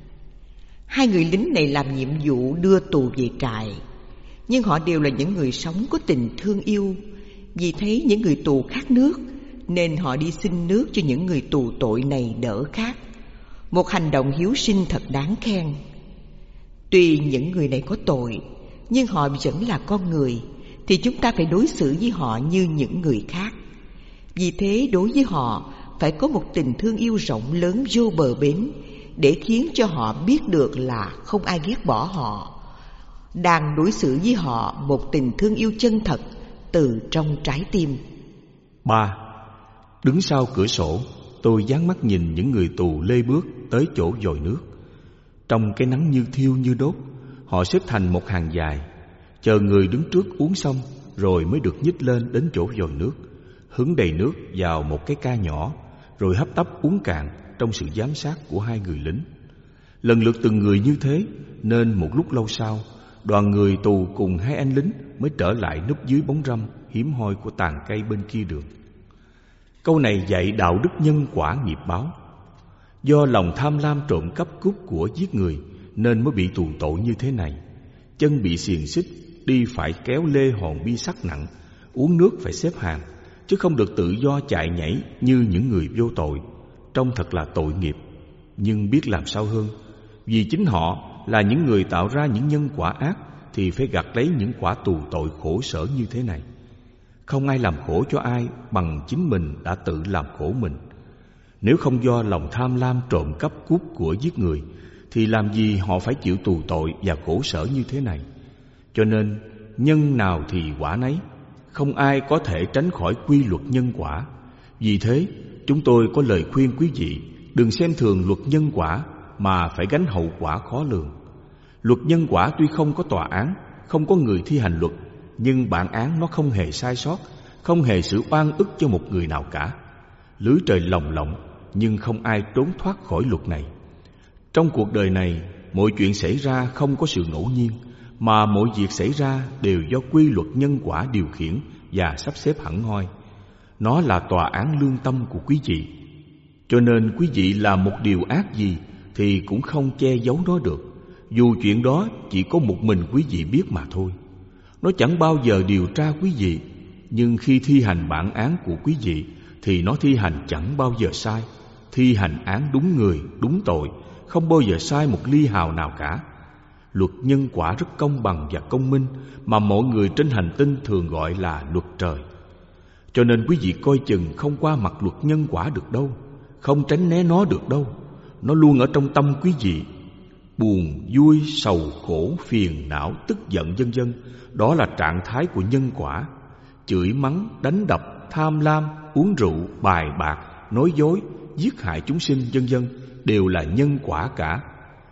2 người lính này làm nhiệm vụ đưa tù về trại, nhưng họ đều là những người sống có tình thương yêu. Vì thấy những người tù khát nước nên họ đi xin nước cho những người tù tội này đỡ khát. Một hành động hiếu sinh thật đáng khen. Tuy những người này có tội, nhưng họ vẫn là con người, thì chúng ta phải đối xử với họ như những người khác. Vì thế đối với họ phải có một tình thương yêu rộng lớn vô bờ bến, để khiến cho họ biết được là không ai ghét bỏ họ, đang đối xử với họ một tình thương yêu chân thật từ trong trái tim. 3. Đứng sau cửa sổ, tôi dán mắt nhìn những người tù lê bước tới chỗ vòi nước. Trong cái nắng như thiêu như đốt, họ xếp thành một hàng dài, chờ người đứng trước uống xong rồi mới được nhích lên đến chỗ vòi nước, hứng đầy nước vào một cái ca nhỏ, rồi hấp tấp uống cạn trong sự giám sát của 2 người lính. Lần lượt từng người như thế, nên một lúc lâu sau, đoàn người tù cùng 2 anh lính mới trở lại núp dưới bóng râm hiếm hoi của tàn cây bên kia đường. Câu này dạy đạo đức nhân quả nghiệp báo. Do lòng tham lam trộm cắp cướp của giết người nên mới bị tù tội như thế này. Chân bị xiềng xích, đi phải kéo lê hòn bi sắt nặng, uống nước phải xếp hàng, chứ không được tự do chạy nhảy như những người vô tội. Trông thật là tội nghiệp. Nhưng biết làm sao hơn, vì chính họ là những người tạo ra những nhân quả ác, thì phải gặt lấy những quả tù tội khổ sở như thế này. Không ai làm khổ cho ai bằng chính mình đã tự làm khổ mình. Nếu không do lòng tham lam trộm cắp cướp của giết người, thì làm gì họ phải chịu tù tội và khổ sở như thế này. Cho nên nhân nào thì quả nấy, không ai có thể tránh khỏi quy luật nhân quả. Vì thế chúng tôi có lời khuyên quý vị đừng xem thường luật nhân quả, mà phải gánh hậu quả khó lường. Luật nhân quả tuy không có tòa án, không có người thi hành luật, nhưng bản án nó không hề sai sót, không hề xử oan ức cho một người nào cả. Lưới trời lồng lộng, nhưng không ai trốn thoát khỏi luật này. Trong cuộc đời này, mọi chuyện xảy ra không có sự ngẫu nhiên, mà mọi việc xảy ra đều do quy luật nhân quả điều khiển và sắp xếp hẳn hoi. Nó là tòa án lương tâm của quý vị. Cho nên quý vị làm một điều ác gì thì cũng không che giấu nó được, dù chuyện đó chỉ có một mình quý vị biết mà thôi. Nó chẳng bao giờ điều tra quý vị, nhưng khi thi hành bản án của quý vị thì nó thi hành chẳng bao giờ sai. Thi hành án đúng người, đúng tội, không bao giờ sai một ly hào nào cả. Luật nhân quả rất công bằng và công minh, mà mọi người trên hành tinh thường gọi là luật trời. Cho nên quý vị coi chừng không qua mặt luật nhân quả được đâu, không tránh né nó được đâu. Nó luôn ở trong tâm quý vị. Buồn, vui, sầu, khổ, phiền, não, tức giận vân vân, đó là trạng thái của nhân quả. Chửi mắng, đánh đập, tham lam, uống rượu, bài bạc, nói dối, giết hại chúng sinh vân vân đều là nhân quả cả.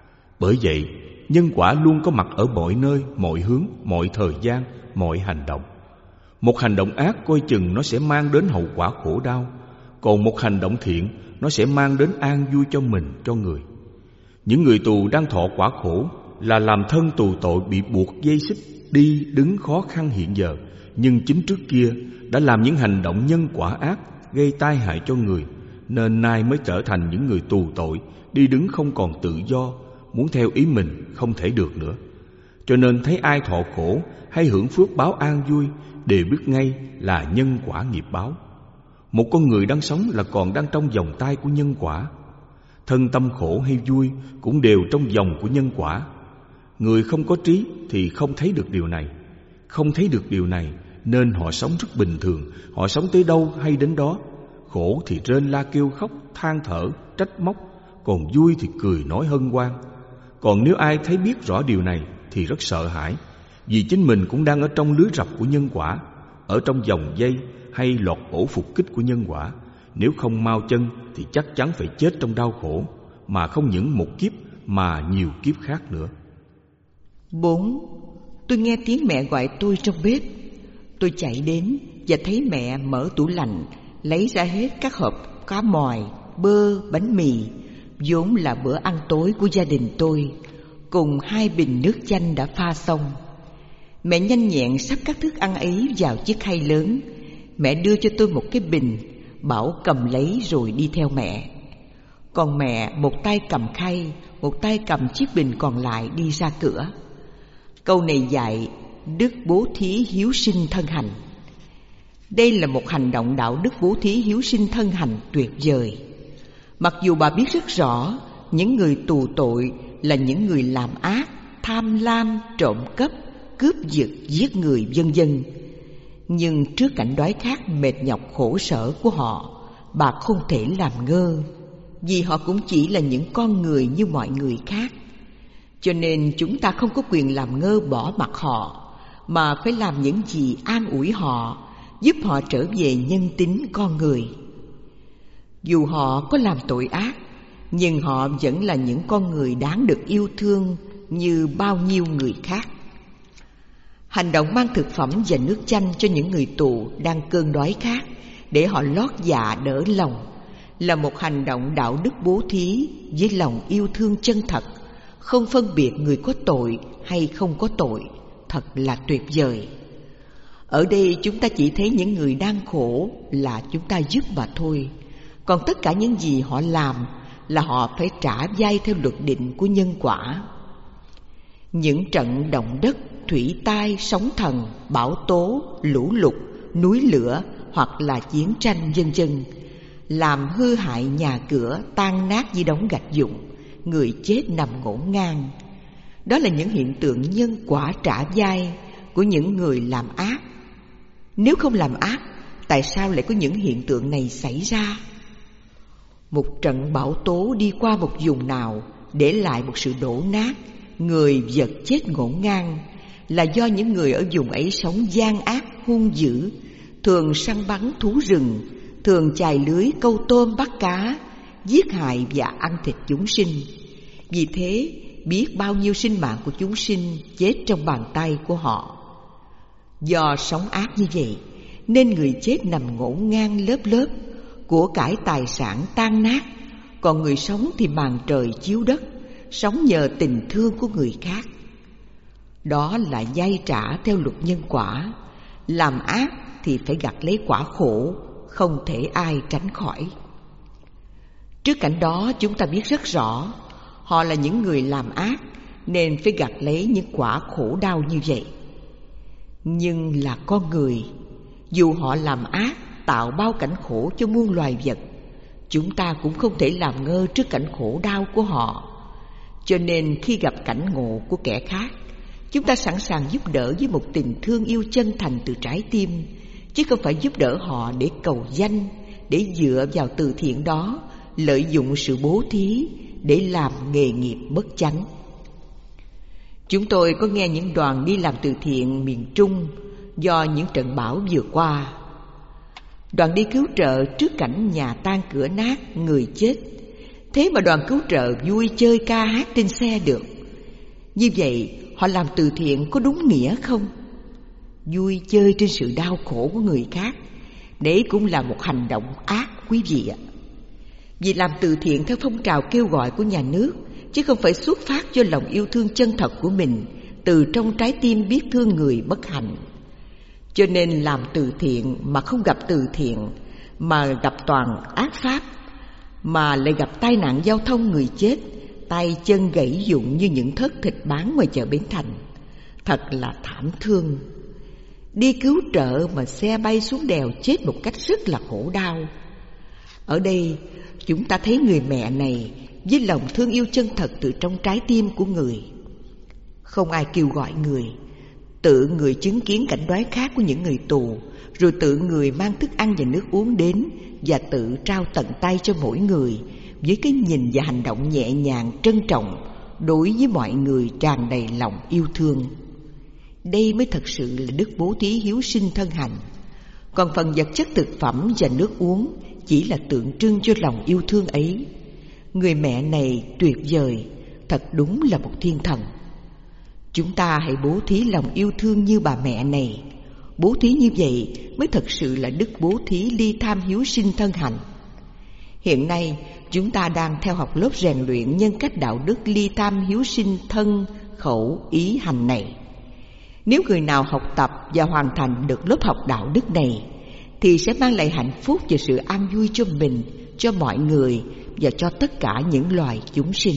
Bởi vậy, nhân quả luôn có mặt ở mọi nơi, mọi hướng, mọi thời gian, mọi hành động. Một hành động ác coi chừng nó sẽ mang đến hậu quả khổ đau, còn một hành động thiện nó sẽ mang đến an vui cho mình, cho người. Những người tù đang thọ quả khổ là làm thân tù tội bị buộc dây xích, đi đứng khó khăn hiện giờ, nhưng chính trước kia đã làm những hành động nhân quả ác gây tai hại cho người, nên nay mới trở thành những người tù tội, đi đứng không còn tự do, muốn theo ý mình không thể được nữa. Cho nên thấy ai thọ khổ hay hưởng phước báo an vui đều biết ngay là nhân quả nghiệp báo. Một con người đang sống là còn đang trong vòng tay của nhân quả. Thân tâm khổ hay vui cũng đều trong vòng của nhân quả. Người không có trí thì không thấy được điều này. Không thấy được điều này nên họ sống rất bình thường, họ sống tới đâu hay đến đó. Khổ thì rên la kêu khóc, than thở, trách móc, còn vui thì cười nói hân hoan. Còn nếu ai thấy biết rõ điều này thì rất sợ hãi, vì chính mình cũng đang ở trong lưới rập của nhân quả, ở trong vòng dây hay lọt ổ phục kích của nhân quả. Nếu không mau chân thì chắc chắn phải chết trong đau khổ, mà không những một kiếp mà nhiều kiếp khác nữa. 4. Tôi nghe tiếng mẹ gọi tôi trong bếp. Tôi chạy đến và thấy mẹ mở tủ lạnh, lấy ra hết các hộp cá mòi, bơ, bánh mì, vốn là bữa ăn tối của gia đình tôi, cùng 2 bình nước chanh đã pha xong. Mẹ nhanh nhẹn sắp các thức ăn ấy vào chiếc khay lớn. Mẹ đưa cho tôi một cái bình, bảo cầm lấy rồi đi theo mẹ. Còn mẹ một tay cầm khay, một tay cầm chiếc bình còn lại đi ra cửa. Câu này dạy đức bố thí hiếu sinh thân hành. Đây là một hành động đạo đức bố thí hiếu sinh thân hành tuyệt vời. Mặc dù bà biết rất rõ những người tù tội là những người làm ác, tham lam, trộm cắp, cướp giật, giết người vân vân, nhưng trước cảnh đói khát mệt nhọc khổ sở của họ, bà không thể làm ngơ, vì họ cũng chỉ là những con người như mọi người khác. Cho nên chúng ta không có quyền làm ngơ bỏ mặc họ, mà phải làm những gì an ủi họ, giúp họ trở về nhân tính con người. Dù họ có làm tội ác, nhưng họ vẫn là những con người đáng được yêu thương như bao nhiêu người khác. Hành động mang thực phẩm và nước chanh cho những người tù đang cơn đói khát để họ lót dạ đỡ lòng là một hành động đạo đức bố thí với lòng yêu thương chân thật, không phân biệt người có tội hay không có tội. Thật là tuyệt vời. Ở đây chúng ta chỉ thấy những người đang khổ là chúng ta giúp mà thôi. Còn tất cả những gì họ làm là họ phải trả vay theo luật định của nhân quả. Những trận động đất, thủy tai, sóng thần, bão tố, lũ lụt, núi lửa hoặc là chiến tranh vân vân làm hư hại nhà cửa, tan nát như đống gạch vụn, người chết nằm ngổn ngang. Đó là những hiện tượng nhân quả trả vay của những người làm ác. Nếu không làm ác, tại sao lại có những hiện tượng này xảy ra? Một trận bão tố đi qua một vùng nào để lại một sự đổ nát, người vật chết ngổn ngang, là do những người ở vùng ấy sống gian ác hung dữ, thường săn bắn thú rừng, thường chài lưới câu tôm bắt cá, giết hại và ăn thịt chúng sinh. Vì thế, biết bao nhiêu sinh mạng của chúng sinh chết trong bàn tay của họ. Do sống ác như vậy, nên người chết nằm ngổn ngang lớp lớp, của cải tài sản tan nát, còn người sống thì màn trời chiếu đất, sống nhờ tình thương của người khác. Đó là vay trả theo luật nhân quả. Làm ác thì phải gặt lấy quả khổ, không thể ai tránh khỏi. Trước cảnh đó chúng ta biết rất rõ họ là những người làm ác, nên phải gặt lấy những quả khổ đau như vậy. Nhưng là con người, dù họ làm ác, tạo bao cảnh khổ cho muôn loài vật, chúng ta cũng không thể làm ngơ trước cảnh khổ đau của họ. Cho nên khi gặp cảnh ngộ của kẻ khác, chúng ta sẵn sàng giúp đỡ với một tình thương yêu chân thành từ trái tim, chứ không phải giúp đỡ họ để cầu danh, để dựa vào từ thiện đó lợi dụng sự bố thí để làm nghề nghiệp bất chánh. Chúng tôi có nghe những đoàn đi làm từ thiện miền Trung do những trận bão vừa qua. Đoàn đi cứu trợ trước cảnh nhà tan cửa nát, người chết. Thế mà đoàn cứu trợ vui chơi ca hát trên xe được. Như vậy họ làm từ thiện có đúng nghĩa không? Vui chơi trên sự đau khổ của người khác, đấy cũng là một hành động ác, quý vị ạ. Vì làm từ thiện theo phong trào kêu gọi của nhà nước, chứ không phải xuất phát do lòng yêu thương chân thật của mình, từ trong trái tim biết thương người bất hạnh. Cho nên làm từ thiện mà không gặp từ thiện, mà gặp toàn ác pháp, mà lại gặp tai nạn giao thông, người chết, tay chân gãy vụn như những thớt thịt bán ngoài chợ Bến Thành, thật là thảm thương. Đi cứu trợ mà xe bay xuống đèo chết một cách rất là khổ đau. Ở đây chúng ta thấy người mẹ này với lòng thương yêu chân thật từ trong trái tim của người. Không ai kêu gọi người, tự người chứng kiến cảnh đói khát của những người tù, rồi tự người mang thức ăn và nước uống đến và tự trao tận tay cho mỗi người, với cái nhìn và hành động nhẹ nhàng trân trọng đối với mọi người, tràn đầy lòng yêu thương. Đây mới thật sự là đức bố thí hiếu sinh thân hành. Còn phần vật chất thực phẩm và nước uống chỉ là tượng trưng cho lòng yêu thương ấy. Người mẹ này tuyệt vời, thật đúng là một thiên thần. Chúng ta hãy bố thí lòng yêu thương như bà mẹ này. Bố thí như vậy mới thật sự là đức bố thí ly tham hiếu sinh thân hành. Hiện nay chúng ta đang theo học lớp rèn luyện nhân cách đạo đức ly tham hiếu sinh thân khẩu ý hành này. Nếu người nào học tập và hoàn thành được lớp học đạo đức này, thì sẽ mang lại hạnh phúc và sự an vui cho mình, cho mọi người và cho tất cả những loài chúng sinh.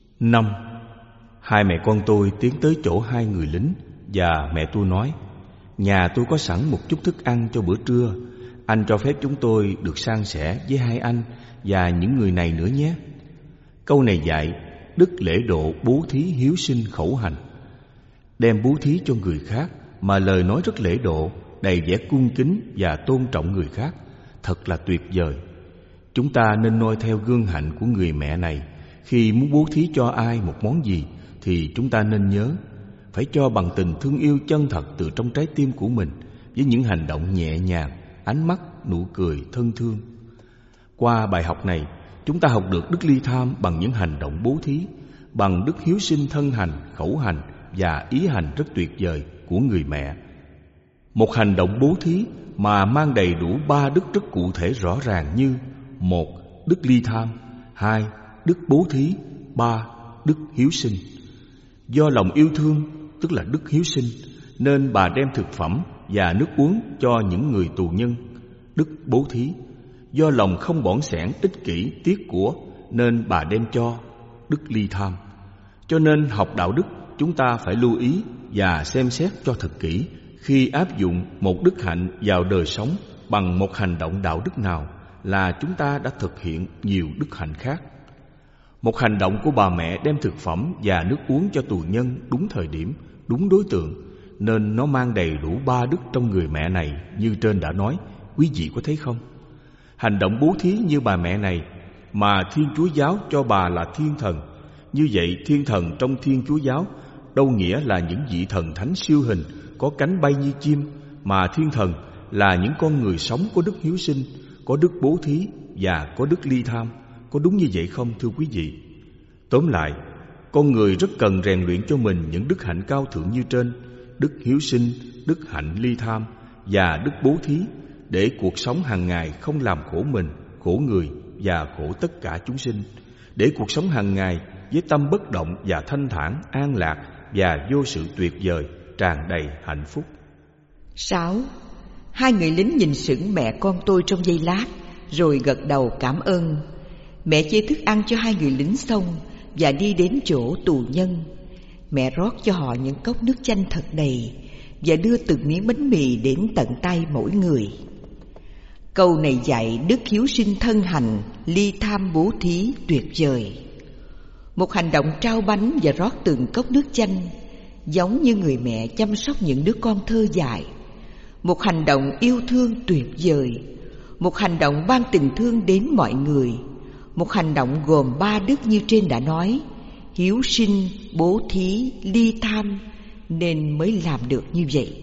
5. Hai mẹ con tôi tiến tới chỗ hai người lính, và mẹ tôi nói: Nhà tôi có sẵn một chút thức ăn cho bữa trưa. Anh cho phép chúng tôi được san sẻ với hai anh và những người này nữa nhé. Câu này dạy đức lễ độ, bố thí, hiếu sinh, khẩu hành. Đem bố thí cho người khác mà lời nói rất lễ độ, đầy vẻ cung kính và tôn trọng người khác, thật là tuyệt vời. Chúng ta nên noi theo gương hạnh của người mẹ này. Khi muốn bố thí cho ai một món gì thì chúng ta nên nhớ phải cho bằng tình thương yêu chân thật từ trong trái tim của mình, với những hành động nhẹ nhàng, ánh mắt, nụ cười thân thương. Qua bài học này, chúng ta học được đức ly tham bằng những hành động bố thí, bằng đức hiếu sinh thân hành, khẩu hành và ý hành rất tuyệt vời của người mẹ. Một hành động bố thí mà mang đầy đủ 3 đức rất cụ thể rõ ràng như: 1. Đức ly tham, 2. Đức bố thí, 3. Đức hiếu sinh. Do lòng yêu thương, tức là đức hiếu sinh, nên bà đem thực phẩm và nước uống cho những người tù nhân, đức bố thí. Do lòng không bỏn sẻn, ích kỷ, tiếc của, nên bà đem cho, đức ly tham. Cho nên học đạo đức, chúng ta phải lưu ý và xem xét cho thật kỹ khi áp dụng một đức hạnh vào đời sống bằng một hành động đạo đức nào, là chúng ta đã thực hiện nhiều đức hạnh khác. Một hành động của bà mẹ đem thực phẩm và nước uống cho tù nhân đúng thời điểm, đúng đối tượng, nên nó mang đầy đủ 3 đức trong người mẹ này như trên đã nói. Quý vị có thấy không? Hành động bố thí như bà mẹ này mà Thiên Chúa giáo cho bà là thiên thần. Như vậy, thiên thần trong Thiên Chúa giáo đâu nghĩa là những vị thần thánh siêu hình có cánh bay như chim, mà thiên thần là những con người sống có đức hiếu sinh, có đức bố thí và có đức ly tham. Có đúng như vậy không thưa quý vị? Tóm lại, con người rất cần rèn luyện cho mình những đức hạnh cao thượng như trên: đức hiếu sinh, đức hạnh ly tham và đức bố thí, để cuộc sống hàng ngày không làm khổ mình, khổ người và khổ tất cả chúng sinh, để cuộc sống hàng ngày với tâm bất động và thanh thản, an lạc và vô sự tuyệt vời, tràn đầy hạnh phúc. 6. Hai người lính nhìn sững mẹ con tôi trong giây lát, rồi gật đầu cảm ơn. Mẹ chia thức ăn cho hai người lính xong và đi đến chỗ tù nhân. Mẹ rót cho họ những cốc nước chanh thật đầy và đưa từng miếng bánh mì đến tận tay mỗi người. Câu này dạy đức hiếu sinh thân hành, ly tham bố thí tuyệt vời. Một hành động trao bánh và rót từng cốc nước chanh, giống như người mẹ chăm sóc những đứa con thơ dại. Một hành động yêu thương tuyệt vời. Một hành động ban tình thương đến mọi người. Một hành động gồm 3 đức như trên đã nói: hiếu sinh, bố thí, ly tham, nên mới làm được như vậy.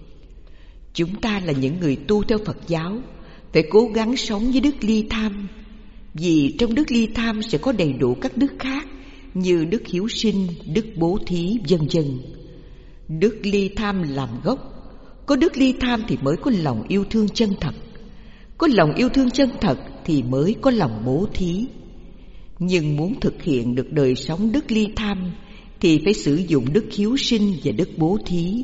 Chúng ta là những người tu theo Phật giáo phải cố gắng sống với đức ly tham, vì trong đức ly tham sẽ có đầy đủ các đức khác như đức hiếu sinh, đức bố thí, vân vân. Đức ly tham làm gốc. Có đức ly tham thì mới có lòng yêu thương chân thật. Có lòng yêu thương chân thật thì mới có lòng bố thí. Nhưng muốn thực hiện được đời sống đức ly tham thì phải sử dụng đức hiếu sinh và đức bố thí.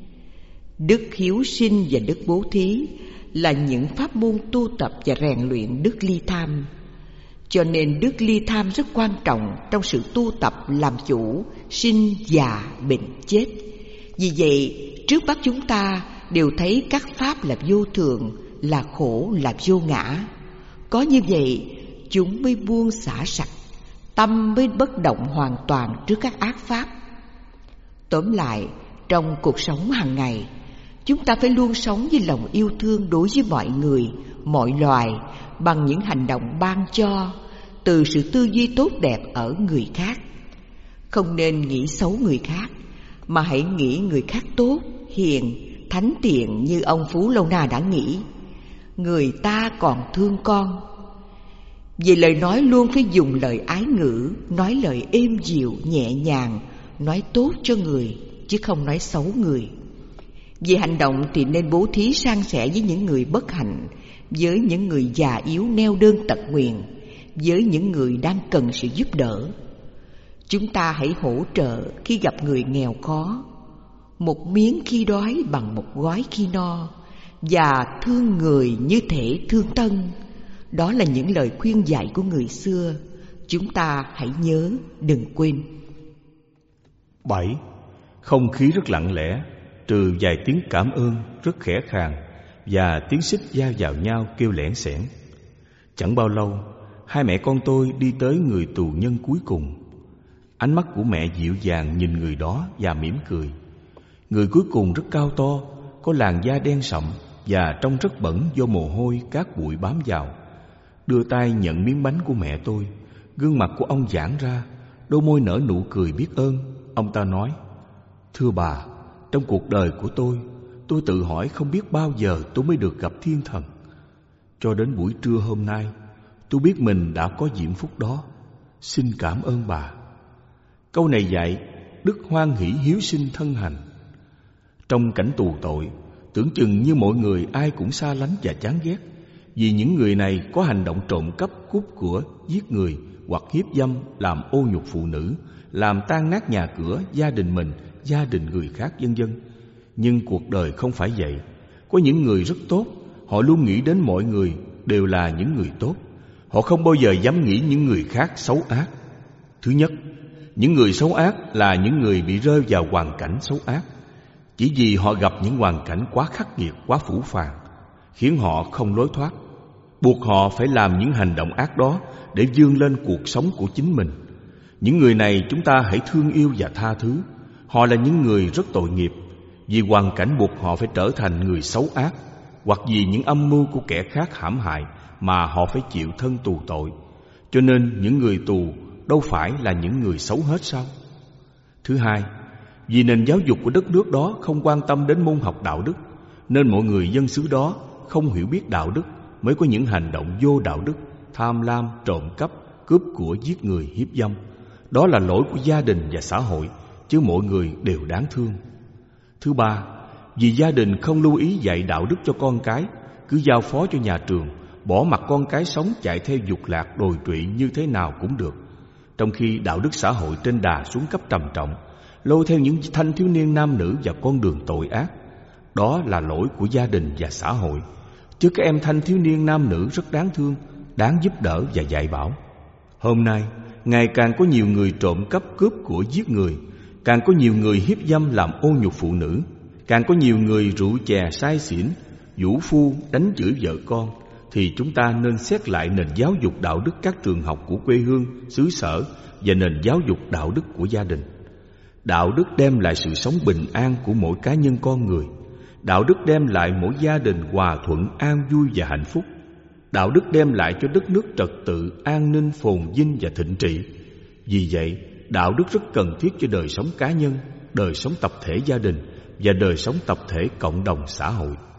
Đức hiếu sinh và đức bố thí là những pháp môn tu tập và rèn luyện đức ly tham. Cho nên đức ly tham rất quan trọng trong sự tu tập làm chủ sinh, già, bệnh, chết. Vì vậy, trước mắt chúng ta đều thấy các pháp là vô thường, là khổ, là vô ngã. Có như vậy, chúng mới buông xả sạch, tâm mới bất động hoàn toàn trước các ác pháp. Tóm lại, trong cuộc sống hàng ngày, chúng ta phải luôn sống với lòng yêu thương đối với mọi người, mọi loài, bằng những hành động ban cho từ sự tư duy tốt đẹp ở người khác. Không nên nghĩ xấu người khác, mà hãy nghĩ người khác tốt, hiền, thánh thiện như ông Phú Lâu Na đã nghĩ: người ta còn thương con. Vì lời nói luôn phải dùng lời ái ngữ, nói lời êm dịu, nhẹ nhàng, nói tốt cho người, chứ không nói xấu người. Vì hành động thì nên bố thí san sẻ với những người bất hạnh, với những người già yếu neo đơn tật nguyền, với những người đang cần sự giúp đỡ. Chúng ta hãy hỗ trợ khi gặp người nghèo khó, một miếng khi đói bằng một gói khi no, và thương người như thể thương thân. Đó là những lời khuyên dạy của người xưa. Chúng ta hãy nhớ, đừng quên. 7. Không khí rất lặng lẽ. trừ vài tiếng cảm ơn rất khẽ khàng và tiếng xích va vào nhau kêu lẻn xẻn. Chẳng bao lâu, hai mẹ con tôi đi tới người tù nhân cuối cùng. Ánh mắt của mẹ dịu dàng nhìn người đó và mỉm cười. Người cuối cùng rất cao to, có làn da đen sậm và trông rất bẩn do mồ hôi cát bụi bám vào. Đưa tay nhận miếng bánh của mẹ tôi. Gương mặt của ông giãn ra, đôi môi nở nụ cười biết ơn. Ông ta nói: "Thưa bà, trong cuộc đời của tôi tự hỏi không biết bao giờ tôi mới được gặp thiên thần. Cho đến buổi trưa hôm nay, tôi biết mình đã có diễm phúc đó. Xin cảm ơn bà." Câu này dạy đức hoan hỷ hiếu sinh thân hành. Trong cảnh tù tội, tưởng chừng như mọi người ai cũng xa lánh và chán ghét, vì những người này có hành động trộm cắp, cướp của, giết người hoặc hiếp dâm, làm ô nhục phụ nữ, làm tan nát nhà cửa, gia đình mình, gia đình người khác, vân vân. Nhưng cuộc đời không phải vậy. Có những người rất tốt, họ luôn nghĩ đến mọi người đều là những người tốt. Họ không bao giờ dám nghĩ những người khác xấu ác. Thứ nhất, những người xấu ác là những người bị rơi vào hoàn cảnh xấu ác, chỉ vì họ gặp những hoàn cảnh quá khắc nghiệt, quá phũ phàng, khiến họ không lối thoát, buộc họ phải làm những hành động ác đó để vươn lên cuộc sống của chính mình. Những người này chúng ta hãy thương yêu và tha thứ. Họ là những người rất tội nghiệp, vì hoàn cảnh buộc họ phải trở thành người xấu ác, hoặc vì những âm mưu của kẻ khác hãm hại mà họ phải chịu thân tù tội. Cho nên những người tù đâu phải là những người xấu hết sao? Thứ hai, vì nền giáo dục của đất nước đó không quan tâm đến môn học đạo đức, nên mọi người dân xứ đó không hiểu biết đạo đức, mới có những hành động vô đạo đức, tham lam, trộm cắp, cướp của, giết người, hiếp dâm. Đó là lỗi của gia đình và xã hội, chứ mọi người đều đáng thương. Thứ ba, vì gia đình không lưu ý dạy đạo đức cho con cái, cứ giao phó cho nhà trường, bỏ mặc con cái sống chạy theo dục lạc đồi trụy như thế nào cũng được, trong khi đạo đức xã hội trên đà xuống cấp trầm trọng, lôi theo những thanh thiếu niên nam nữ vào con đường tội ác. Đó là lỗi của gia đình và xã hội, chứ các em thanh thiếu niên nam nữ rất đáng thương, đáng giúp đỡ và dạy bảo. Hôm nay, ngày càng có nhiều người trộm cắp, cướp của, giết người, càng có nhiều người hiếp dâm, làm ô nhục phụ nữ, càng có nhiều người rượu chè say xỉn, vũ phu, đánh chửi vợ con, thì chúng ta nên xét lại nền giáo dục đạo đức các trường học của quê hương, xứ sở và nền giáo dục đạo đức của gia đình. Đạo đức đem lại sự sống bình an của mỗi cá nhân con người. Đạo đức đem lại mỗi gia đình hòa thuận, an vui và hạnh phúc. Đạo đức đem lại cho đất nước trật tự, an ninh, phồn vinh và thịnh trị. Vì vậy, đạo đức rất cần thiết cho đời sống cá nhân, đời sống tập thể gia đình và đời sống tập thể cộng đồng xã hội.